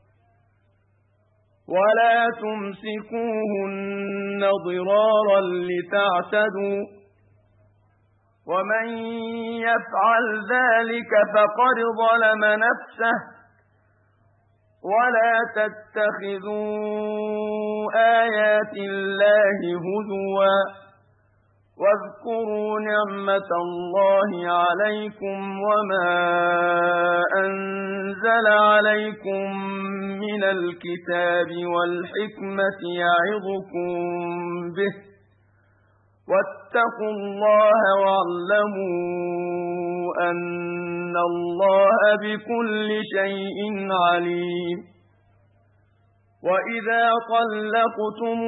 ولا تمسكوهن ضرارا لتعتدوا ومن يفعل ذلك فقد ظلم نفسه ولا تتخذوا آيات الله هزوا واذكروا نعمة الله عليكم وما أنزل عليكم من الكتاب والحكمة يعظكم به واتقوا الله واعلموا أن الله بكل شيء عليم وإذا طلقتم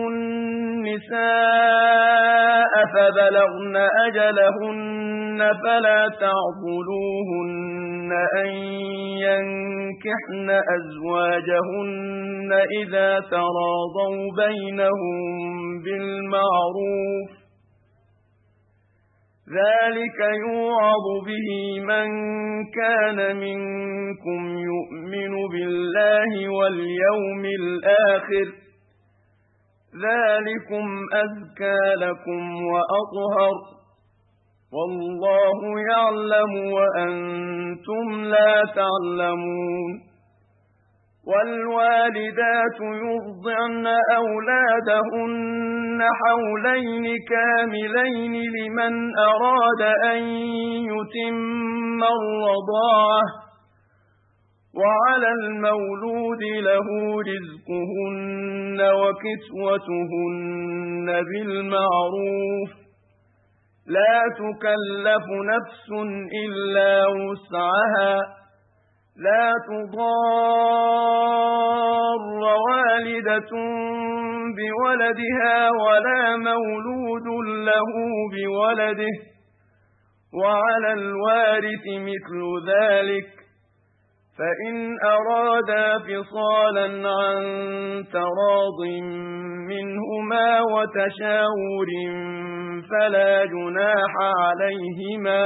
النساء فبلغن أجلهن فلا تعضلوهن أن ينكحن أزواجهن إذا تراضوا بينهم بالمعروف ذلك يوعظ به من كان منكم يؤمن بالله واليوم الآخر ذلكم أزكى لكم وأطهر والله يعلم وأنتم لا تعلمون والوالدات يرضعن أولادهن حولين كاملين لمن أراد أن يتم الرضاعة وعلى المولود له رزقهن وكسوتهن بالمعروف لا تكلف نفس إلا وسعها لا تضار والدة بولدها ولا مولود له بولده وعلى الوارث مثل ذلك فإن أرادا فصالا عن تراض منهما وتشاور فلا جناح عليهما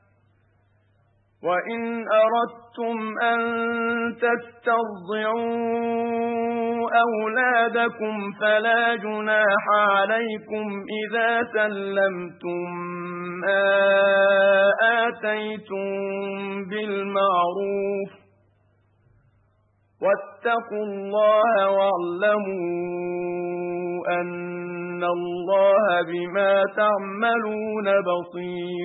وإن أردتم أن تسترضعوا أولادكم فلا جناح عليكم إذا سلمتم ما آتيتم بالمعروف واتقوا الله واعلموا أن الله بما تعملون بصير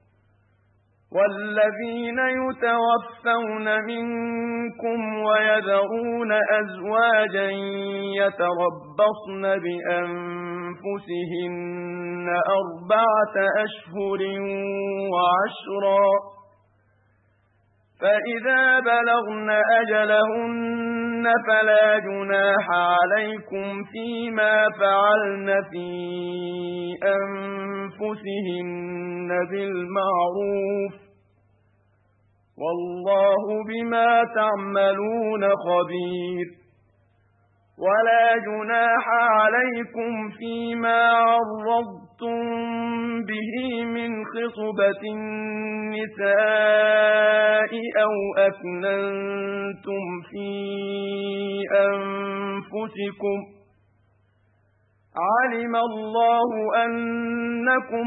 والذين يتوفون منكم ويذرون أزواجا يتربصن بأنفسهن أربعة أشهر وعشرا فإذا بلغن أجلهن فلا جناح عليكم فيما فعلن في أنفسهن بالمعروف والله بما تعملون خبير ولا جناح عليكم فيما عرضتم به من خطبة النساء أو أكننتم في أنفسكم علم الله أنكم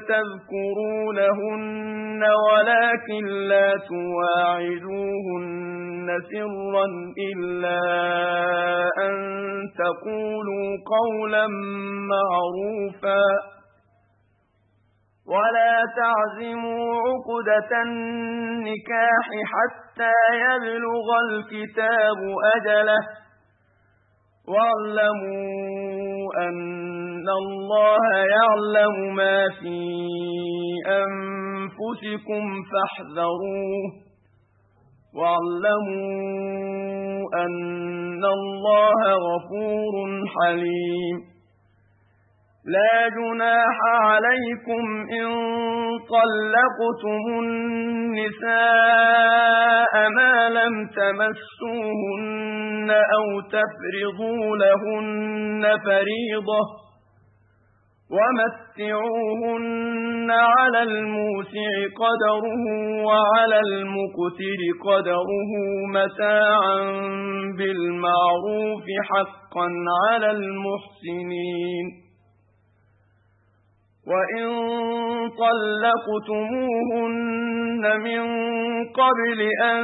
ستذكرونهن ولكن لا تواعدوهن سرا إلا أن تقولوا قولا معروفا ولا تعزموا عقدة النكاح حتى يبلغ الكتاب أجله واعلموا أن الله يعلم ما في أنفسكم فاحذروه واعلموا أن الله غفور حليم لا جناح عليكم إن طلقتم النساء ما لم تمسوهن أو تفرضوا لهن فريضة ومتعوهن على الموسع قدره وعلى المقتر قدره متاعا بالمعروف حقا على المحسنين وإن طلقتموهن من قبل أن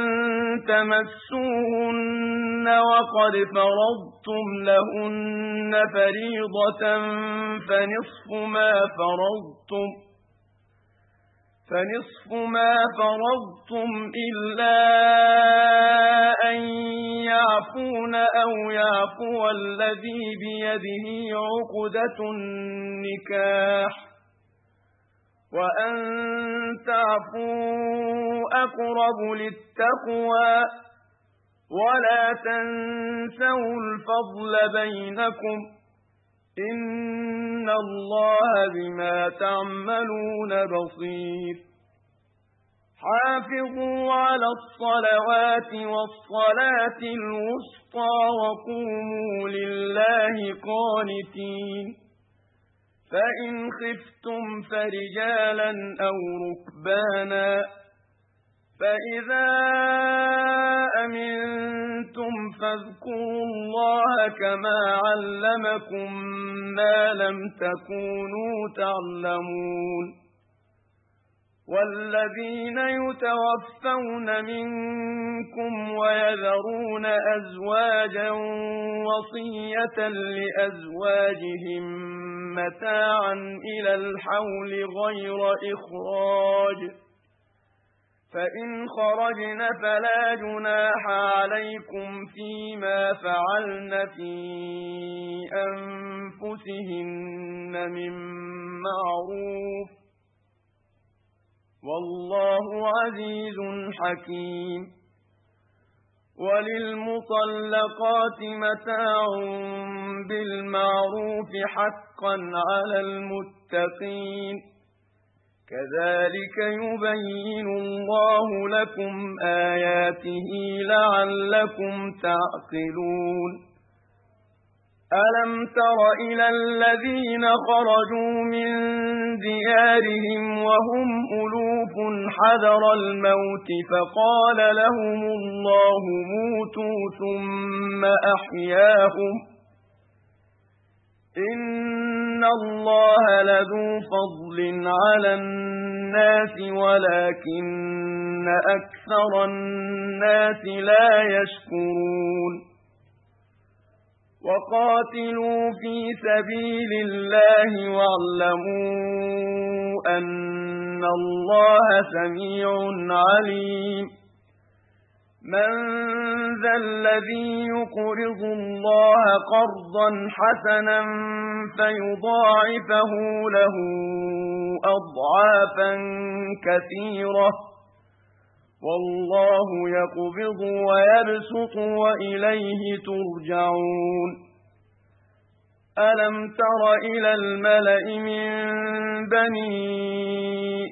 تمسوهن وقد فرضتم لهن فريضة فنصف ما فرضتم فنصف ما فرضتم إلا أن يعفون أو يعفو الذي بيده عقدة النكاح وأن تعفوا أقرب للتقوى ولا تنسوا الفضل بينكم إن الله بما تعملون بصير حافظوا على الصلوات والصلاة الوسطى وقوموا لله قانتين فإن خفتم فرجالا أو ركبانا فإذا أمنتم فاذكروا الله كما علمكم ما لم تكونوا تعلمون والذين يتوفون منكم ويذرون أزواجا وصية لأزواجهم متاعا إلى الحول غير إخراج فإن خرجن فلا جناح عليكم فيما فعلن في أنفسهن من معروف والله عزيز حكيم وللمطلقات متاع بالمعروف حقا على المتقين كذلك يبين الله لكم آياته لعلكم تعقلون ألم تر إلى الذين خرجوا من ديارهم وهم ألوف حذر الموت فقال لهم الله موتوا ثم أحياهم إن الله لذو فضل على الناس ولكن أكثر الناس لا يشكرون وقاتلوا في سبيل الله واعلموا أن الله سميع عليم من ذا الذي يقرض الله قرضا حسنا فيضاعفه له أضعافا كثيرة والله يقبض ويبسط وإليه ترجعون ألم تر إلى الملأ من بني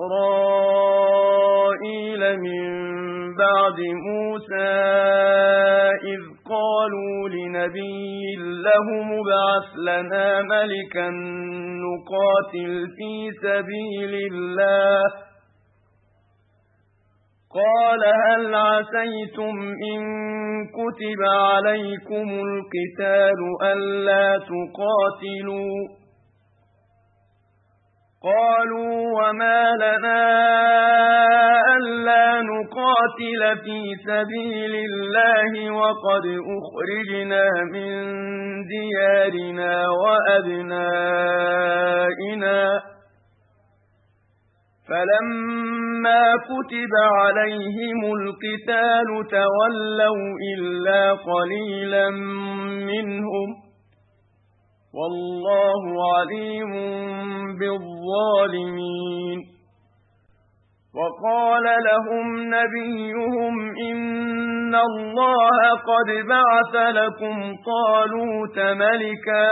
إسرائيل من بعد موسى إذ قالوا لنبي له مبعث لنا ملكا نقاتل في سبيل الله قال هل عسيتم إن كتب عليكم القتال ألا تقاتلوا قالوا وما لنا ألا نقاتل في سبيل الله وقد أخرجنا من ديارنا وأبنائنا فلما كتب عليهم القتال تولوا إلا قليلا منهم والله عليم بالظالمين وقال لهم نبيهم إن الله قد بعث لكم طالوت ملكا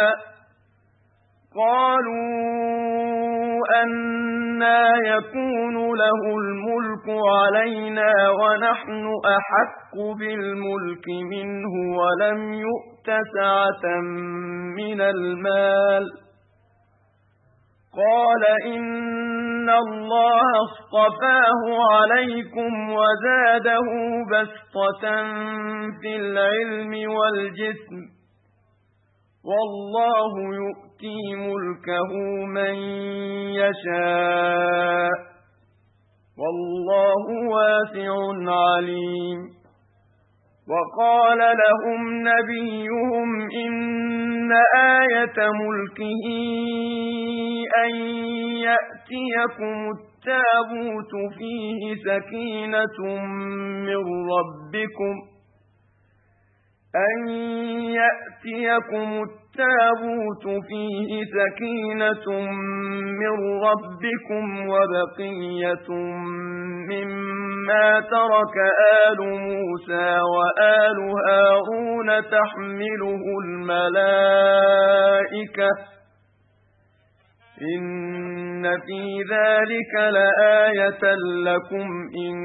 قالوا أنى يكون له الملك علينا ونحن أحق بالملك منه ولم يؤت سعة من المال قال إن الله اصطفاه عليكم وزاده بسطة في العلم والجسم والله يؤتي ملكه من يشاء والله واسع عليم وقال لهم نبيهم إن آية ملكه أن يأتيكم التابوت فيه سكينة من ربكم أن يأتيكم التابوت فيه سكينة من ربكم وبقية مما ترك آل موسى وآل هارون تحمله الملائكة إن في ذلك لآية لكم إن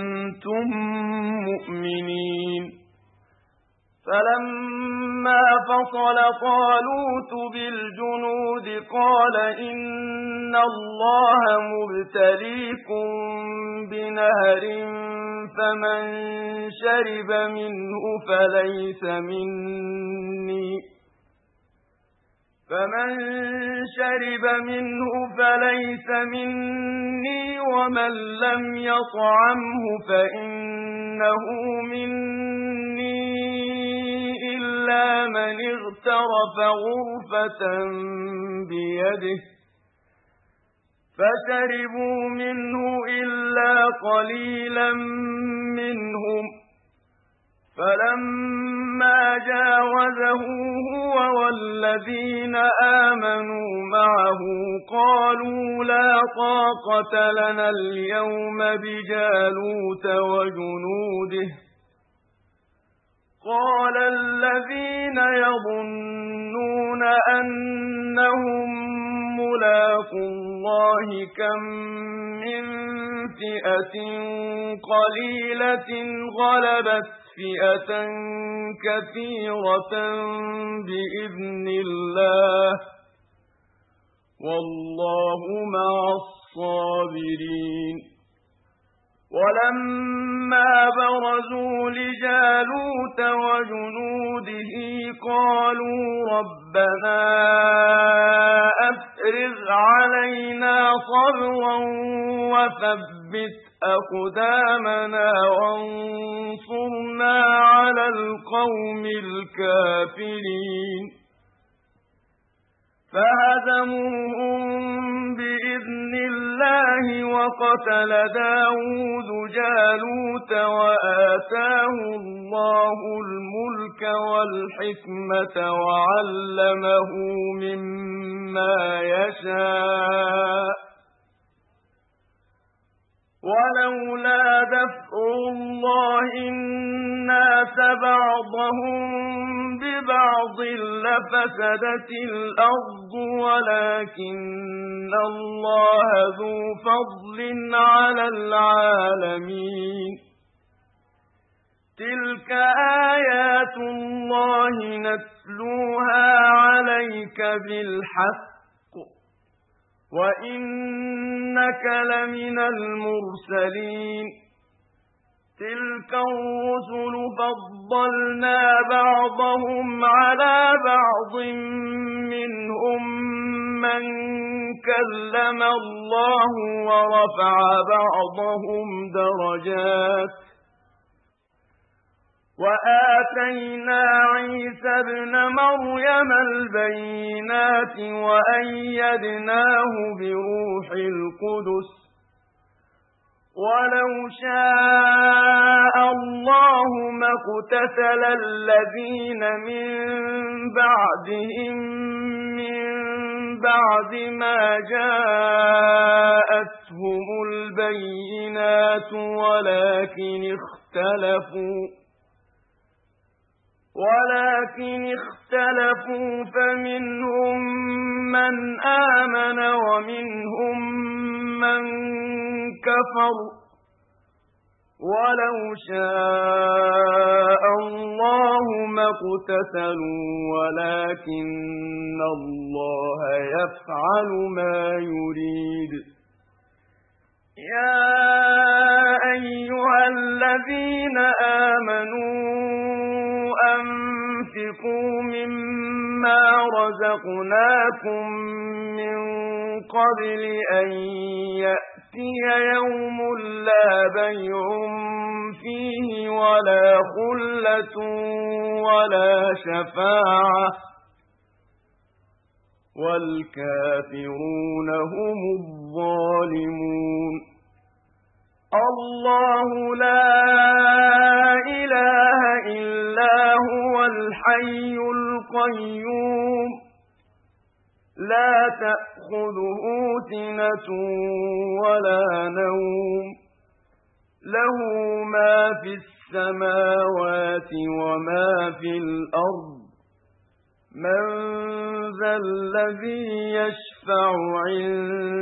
كنتم مؤمنين فلما فصل طالوت بالجنود قال إن الله مبتليكم بنهر فمن شرب منه فليس مني فمن شرب منه فليس مني ومن لم يطعمه فإنه مني إلا من اغترف غرفة بيده فشربوا منه إلا قليلا منهم فلما جاوزه هو والذين آمنوا معه قالوا لا طاقة لنا اليوم بجالوت وجنوده قال الذين يظنون أنهم ملاقو الله كم من فئة قليلة غلبت فئة كثيرة بإذن الله والله مع الصابرين ولما برزوا لجالوت وجنوده قالوا ربنا أفرغ علينا صبرا وثبت أقدامنا وانصرنا على القوم الكافرين فهزموهم بإذن الله وقتل داود جالوت وآتاه الله الملك والحكمة وعلمه مما يشاء ولولا دفع الله الناس بعضهم ببعض لفسدت الأرض ولكن الله ذو فضل على العالمين تلك آيات الله نتلوها عليك بالحق وإنك لمن المرسلين تلك الرسل فضلنا بعضهم على بعض منهم من كلم الله ورفع بعضهم درجات وآتينا عيسى ابن مريم البينات وأيدناه بروح القدس ولو شاء الله ما اقتتل الذين من بعدهم من بعد ما جاءتهم البينات ولكن اختلفوا ولكن اختلفوا فمنهم من آمن ومنهم من كفر ولو شاء الله ما اقتتلوا ولكن الله يفعل ما يريد يا أيها الذين آمنوا أنفقوا مما رزقناكم من قبل أن يأتي يوم لا بيع فيه ولا خلة ولا شفاعة والكافرون هم الظالمون الله لا إله إلا هو الحي القيوم لا تأخذه سنة ولا نوم له ما في السماوات وما في الأرض من ذا الذي يشفع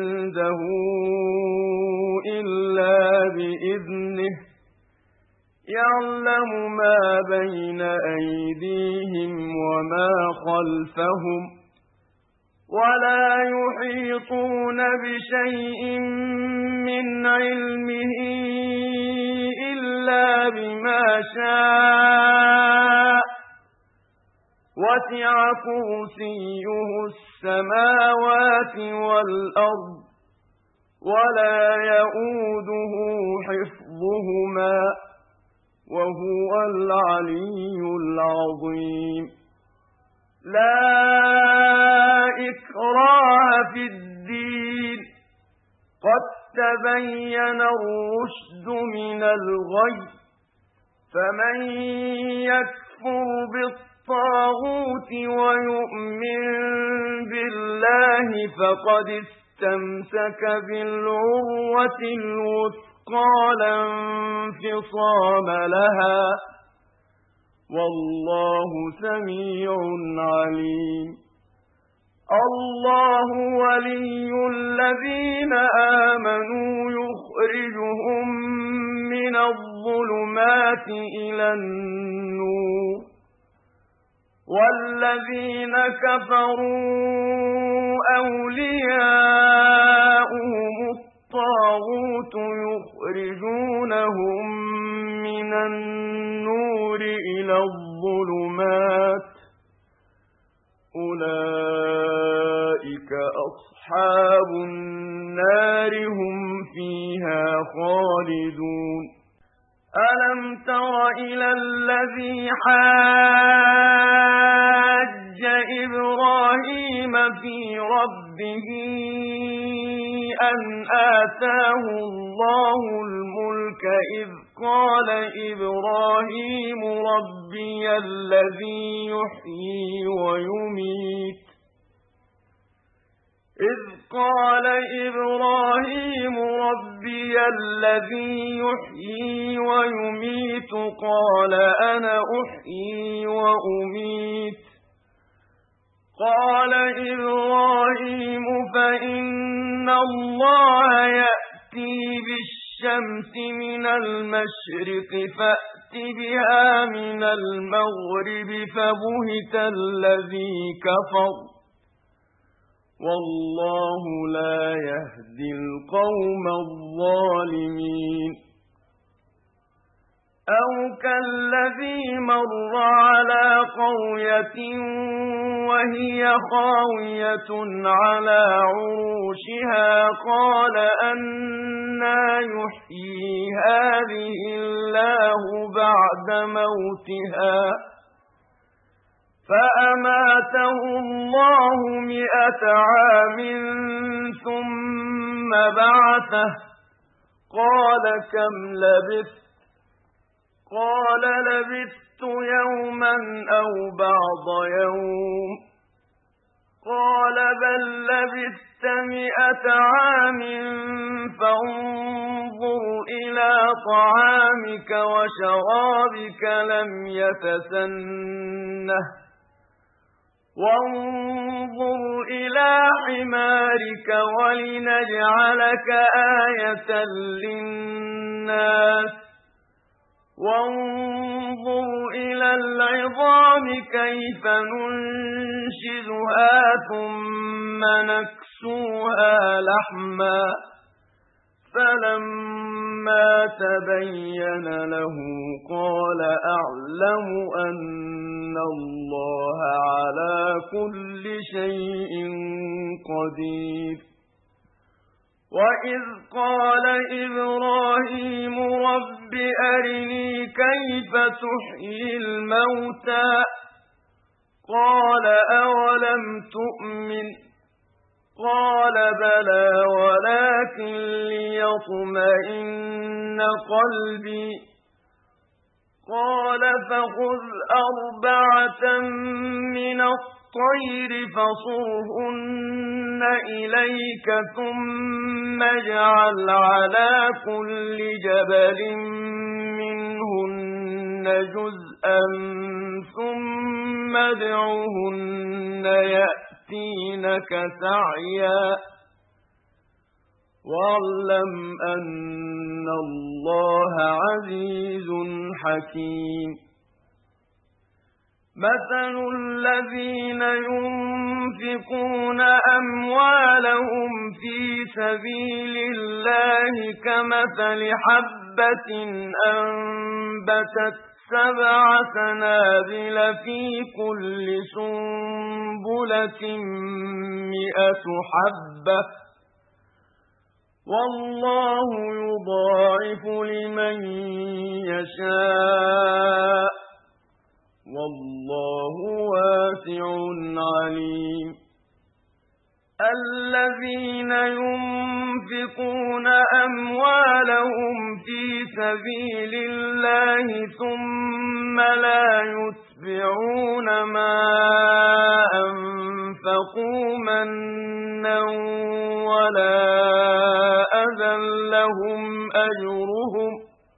عنده إلا بإذنه يعلم ما بين أيديهم وما خلفهم ولا يحيطون بشيء من علمه إلا بما شاء وسع كرسيه السماوات والأرض ولا يؤوده حفظهما وهو العلي العظيم لا إكراه في الدين قد تبين الرشد من الغي فمن يكفر بالطاغوت ويؤمن بالله فقد استمسك بالعروة الوثقى لا انفصام لها والله سميع عليم الله ولي الذين آمنوا يخرجهم من الظلمات إلى النور والذين كفروا أولياؤهم الطاغوت يخرجونهم من النور إلى الظلمات أولئك أصحاب النار هم فيها خالدون ألم تر إلى الذي حاج إبراهيم في ربه أن آتاه الله الملك إذ قال إبراهيم ربي الذي يحيي ويميت إذ قال إبراهيم ربي الذي يحيي ويميت قال أنا أحيي وأميت قال إبراهيم فإن الله يأتي بالشمس من المشرق فأت بها من المغرب فبهت الذي كفر والله لا يهدي القوم الظالمين أو كالذي مر على قرية وهي خاوية على عروشها قال أنى يحيي هذه الله بعد موتها فأماته الله مئة عام ثم بعثه قال كم لبثت قال لبثت يوما أو بعض يوم قال بل لبثت مئة عام فانظر إلى طعامك وشرابك لم يتسنه وانظر إلى حمارك ولنجعلك آية للناس وانظر إلى العظام كيف ننشزها ثم نكسوها لحما فلما تبين له قال أعلم أن الله على كل شيء قدير وإذ قال إبراهيم رب أرني كيف تحيي الموتى قال أولم تؤمن قال بلى ولكن ليطمئن قلبي قال فخذ أربعة من الطير فصرهن إليك ثم اجعل على كل جبل منهن جزءا ثم ادعهن يأتينك سعيا واعلم أن الله عزيز حكيم مثل الذين ينفقون أموالهم في سبيل الله كمثل حبة أنبتت سبع سنابل في كل سنبلة مئة حبة والله يضاعف لمن يشاء والله واسع عليم الذين ينفقون أموالهم في سبيل الله ثم لا يتبعون ما أنفقوا منا ولا أذى لهم أجرهم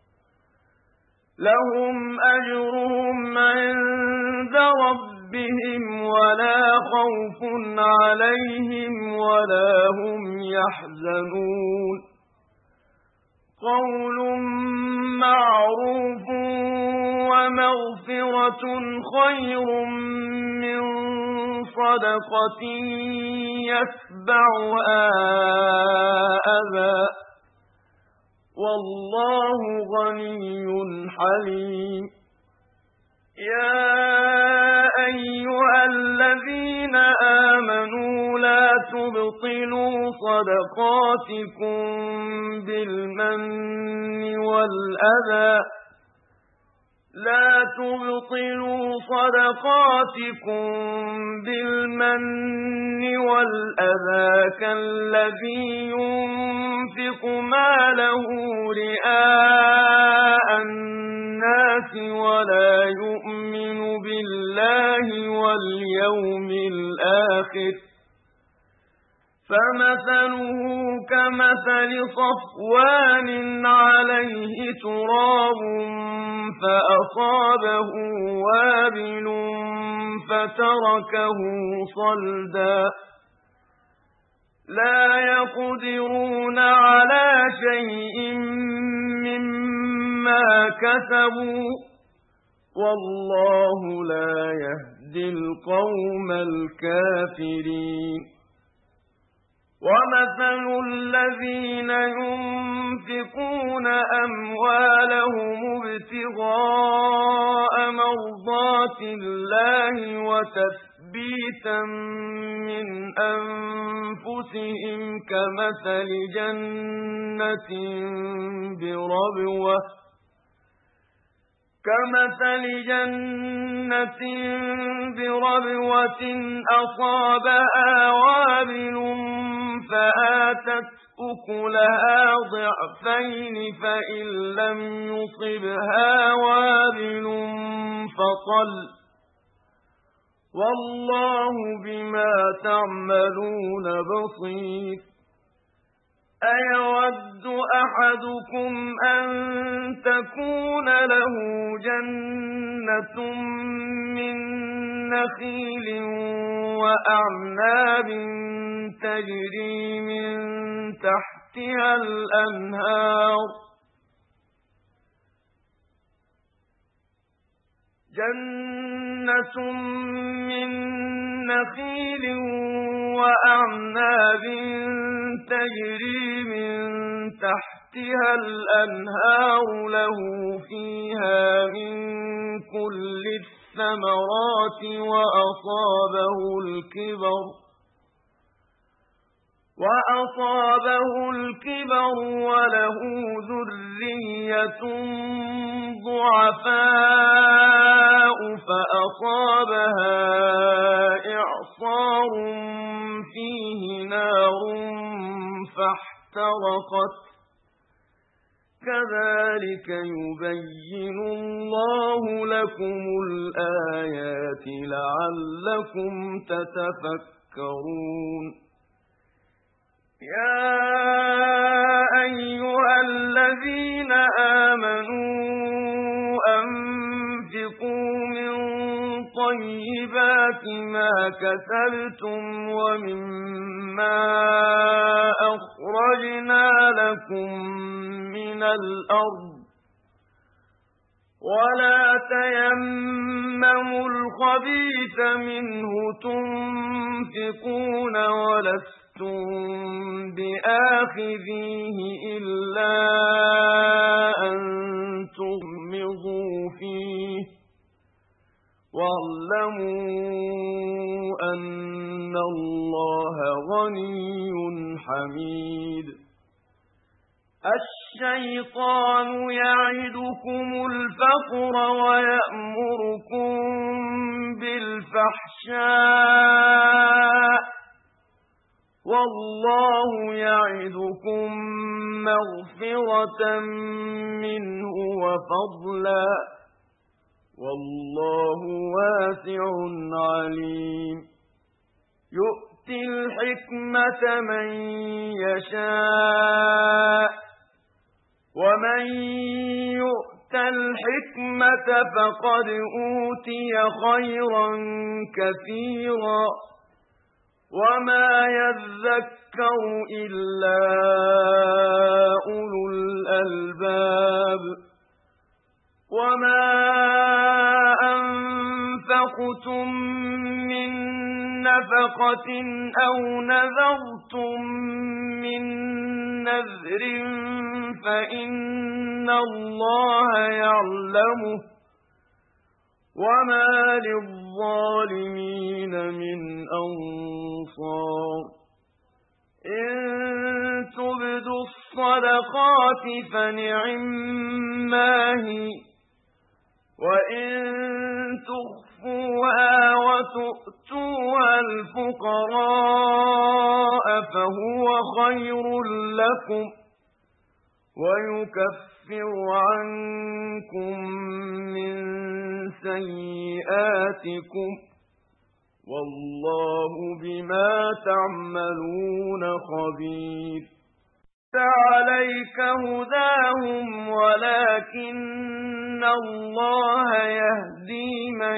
لهم أجرهم عند ربهم ولا خوف عليهم ولا هم يحزنون قول معروف ومغفرة خير من صدقة يتبعها أذى والله غني حليم يا أيها الذين آمنوا لا تبطلوا صدقاتكم بالمن والأذى لا تبطلوا صدقاتكم بالمن والأذى كالذي ينفق ماله رئاء الناس ولا يؤمن بالله واليوم الآخر فمثله كمثل صفوان عليه تراب فأصابه وابل فتركه صلدا لا يقدرون على شيء مما كسبوا والله لا يهدي القوم الكافرين ومثل الذين ينفقون أموالهم ابتغاء مرضات الله وتثبيتا من أنفسهم كمثل جنة بربوة كمثل جنة بربوة أصابها وابل فآتت أكلها ضعفين فإن لم يصبها وابل فطل والله بما تعملون بصير أيود أحدكم أن تكون له جنة من نخيل وأعناب تجري من تحتها الأنهار جنة من نخيل وأعناب تجري من تحتها الأنهار له فيها من كل الثمرات وأصابه الكبر وأصابه الكبر وله ذرية ضعفاء فأصابها إعصار فيه نار فاحترقت كذلك يبين الله لكم الآيات لعلكم تتفكرون يا أيها الذين آمنوا أنفقوا من طيبات ما كسبتم ومما أخرجنا لكم من الأرض ولا تيمموا الخبيث منه تنفقون ولستم بآخذيه إلا أن تغمضوا فيه واعلموا أن الله غني حميد. الشيطان يعدكم الفقر ويأمركم بالفحشاء والله يعدكم مغفرة منه وفضلا والله واسع عليم. يؤتي الحكمة من يشاء ومن يؤت الحكمة فقد أوتي خيرا كثيرا وما يذكر إلا أولو الألباب. وما أنفقتم من نفقة أو نذرتم من نذر فإن الله يعلمه وما للظالمين من أنصار. إن تبدوا الصدقات فنعما هي وإن تخفوها وتؤتوها الفقراء فهو خير لكم ويكفر عنكم من سيئاتكم والله بما تعملون خبير. عليك هداهم ولكن الله يهدي من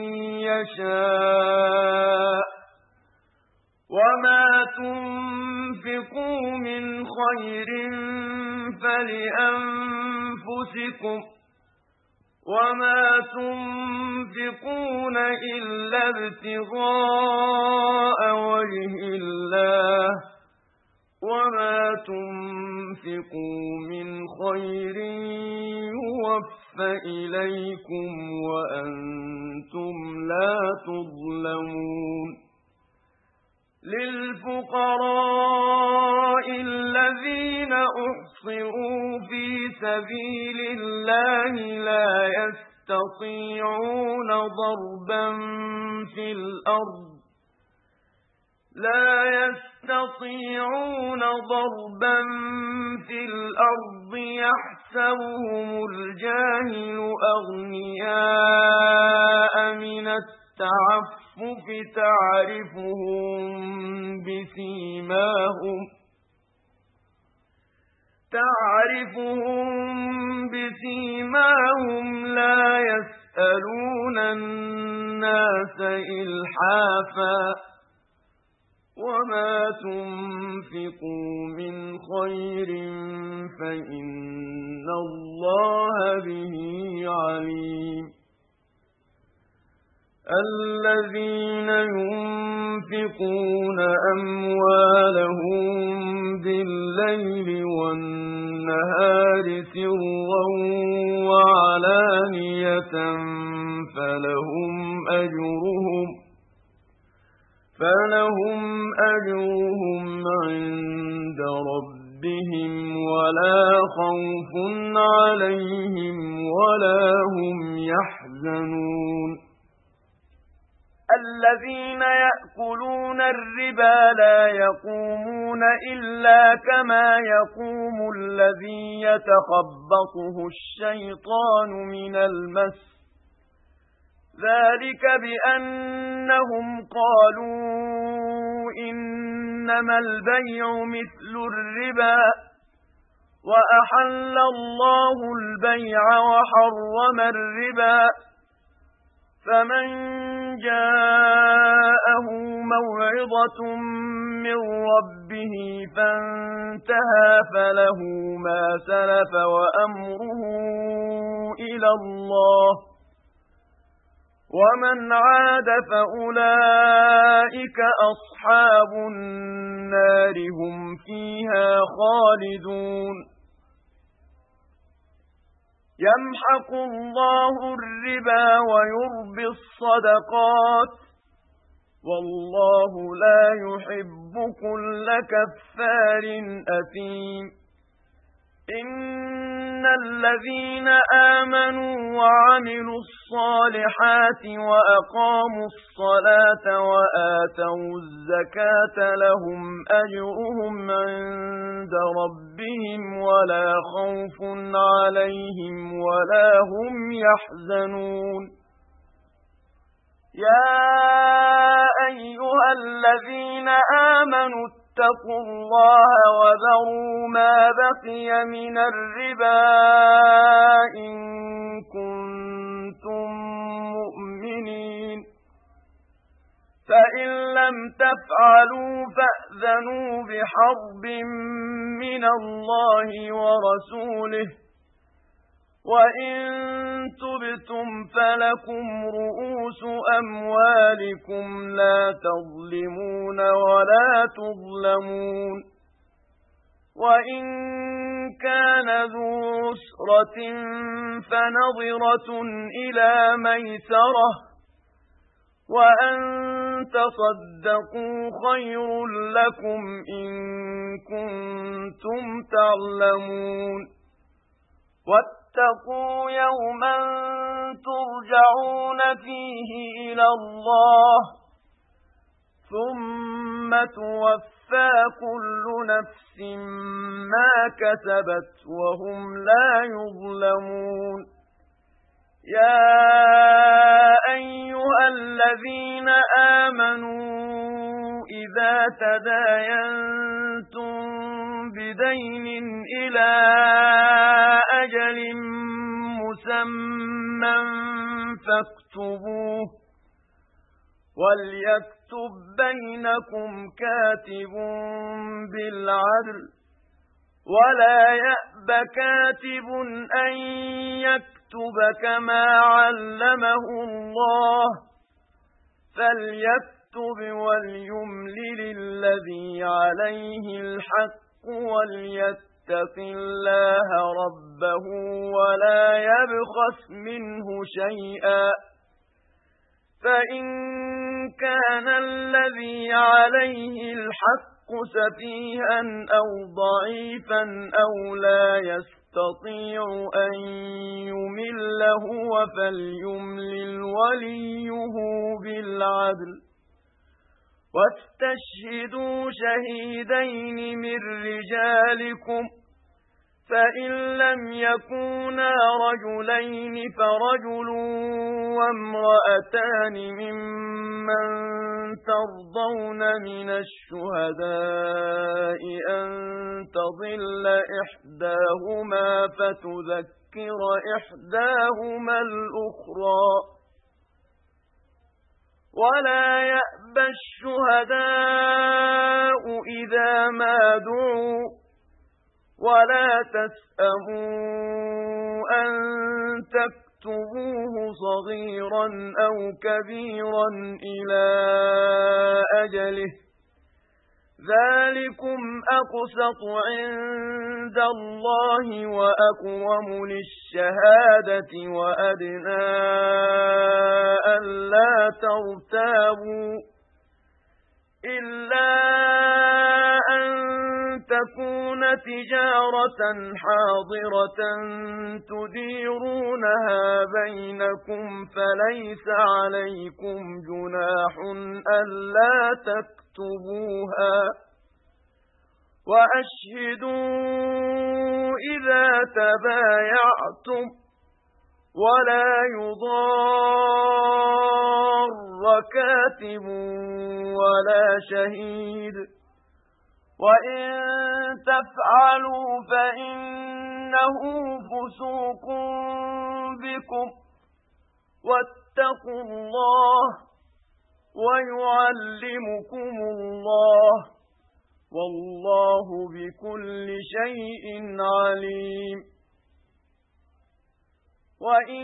يشاء وما تنفقوا من خير فلأنفسكم وما تنفقون إلا ابتغاء وجه الله وما تنفقوا من خير يوفى إليكم وأنتم لا تظلمون. للفقراء الذين أحصروا في سبيل الله لا يستطيعون ضربا في الأرض لا يستطيعون ضربا في الأرض يحسبهم الجاهل أغنياء من التعفف تعرفهم بسيماهم تعرفهم بسيماهم لا يسألون الناس إلحافا وما تنفقوا من خير فإن الله به عليم. الذين ينفقون أموالهم بالليل والنهار سرا وعلانية فلهم أجرهم فلهم أجرهم عند ربهم ولا خوف عليهم ولا هم يحزنون. الذين يأكلون الربا لا يقومون إلا كما يقوم الذي يتخبطه الشيطان من المس ذلك بأنهم قالوا إنما البيع مثل الربا وأحل الله البيع وحرم الربا فمن جاءه موعظة من ربه فانتهى فله ما سلف وأمره إلى الله ومن عاد فأولئك أصحاب النار هم فيها خالدون يمحق الله الربا ويربي الصدقات والله لا يحب كل كفار أثيم إن الذين آمنوا وعملوا الصالحات وأقاموا الصلاة وآتوا الزكاة لهم أجرهم عند ربهم ولا خوف عليهم ولا هم يحزنون يا أيها الذين آمنوا اتقوا الله وذروا ما بقي من الربا إن كنتم مؤمنين فإن لم تفعلوا فأذنوا بحرب من الله ورسوله وإن تبتم فلكم رؤوس أموالكم لا تظلمون ولا تظلمون وإن كان ذو عسرة فنظرة إلى ميسرة وأن تصدقوا خير لكم إن كنتم تعلمون واتقوا يوما ترجعون فيه إلى الله ثم توفى كل نفس ما كسبت وهم لا يظلمون يا أيها الذين آمنوا إذا تداينتم بدين إلى أجل مسمى فاكتبوه وليكتب بينكم كاتب بالعدل ولا يأب كاتب أن يكتب كما علمه الله فليكتب وليملل الذي عليه الحق وليتق الله ربه ولا يبخس منه شيئا فإن كان الذي عليه الحق سفيها أو ضعيفا أو لا يستطيع أن يمل هو فليملل وليه بالعدل واستشهدوا شهيدين من رجالكم فإن لم يكونا رجلين فرجل وامرأتان ممن ترضون من الشهداء أن تضل إحداهما فتذكر إحداهما الأخرى ولا يأبى الشهداء إذا ما دعوا ولا تسأموا أن تكتبوه صغيرا أو كبيرا إلى أجله ذلكم أقسط عند الله وأقوم للشهادة وأدنى ألا ترتابوا إلا أن تكون تجارة حاضرة تديرونها بينكم فليس عليكم جناح ألا تكتبوها وأشهدوا إذا تبايعتم ولا يضار كاتب ولا شهيد وإن تفعلوا فإنه فسوق بكم واتقوا الله ويعلمكم الله والله بكل شيء عليم. وإن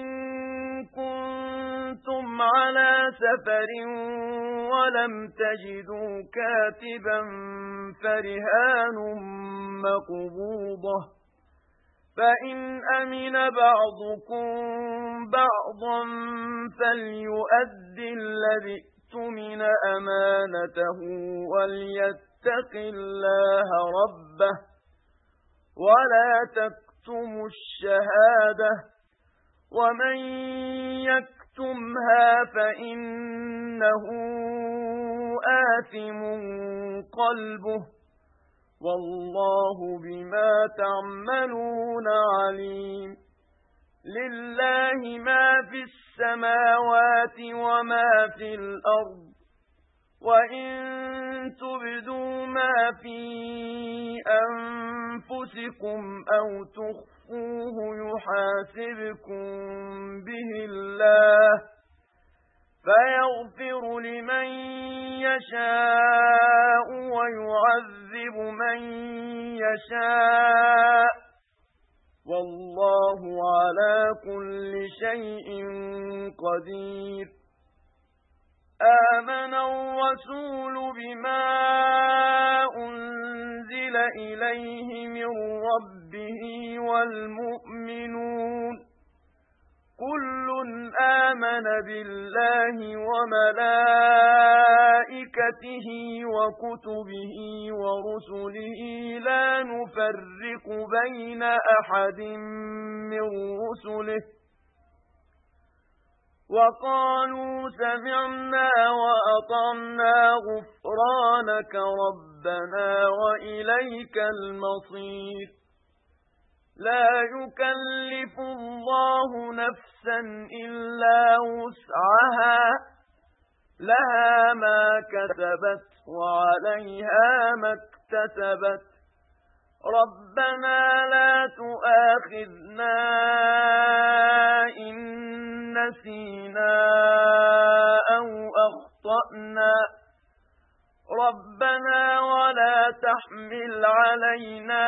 كنتم على سفر ولم تجدوا كاتبا فرهان مقبوضة فإن أمن بعضكم بعضا فليؤدي الذي اؤتمن أمانته وليتق الله ربه ولا تكتموا الشهادة ومن يكتمها فإنه آثم قلبه والله بما تعملون عليم. لله ما في السماوات وما في الأرض وإن تبدوا ما في أنفسكم أو تخفوه يحاسبكم به الله فيغفر لمن يشاء ويعذب من يشاء والله على كل شيء قدير. آمن الرسول بما أنزل إليه من ربه والمؤمنون كل آمن بالله وملائكته وكتبه ورسله لا نفرق بين أحد من رسله وقالوا سمعنا وأطعنا غفرانك ربنا وإليك المصير. لا يكلف الله نفسا إلا وسعها لها ما كسبت وعليها ما اكتسبت ربنا لا تؤاخذنا إن نسينا أو أخطأنا ربنا ولا تحمل علينا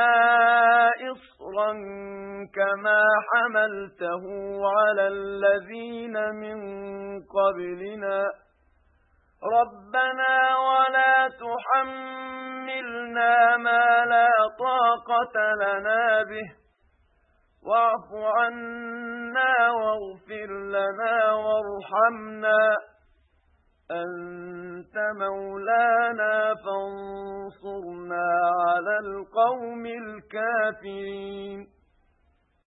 إصرا كما حملته على الذين من قبلنا ربنا ولا تحملنا ما لا طاقة لنا به واعف عنا واغفر لنا وارحمنا أنت مولانا فانصرنا على القوم الكافرين.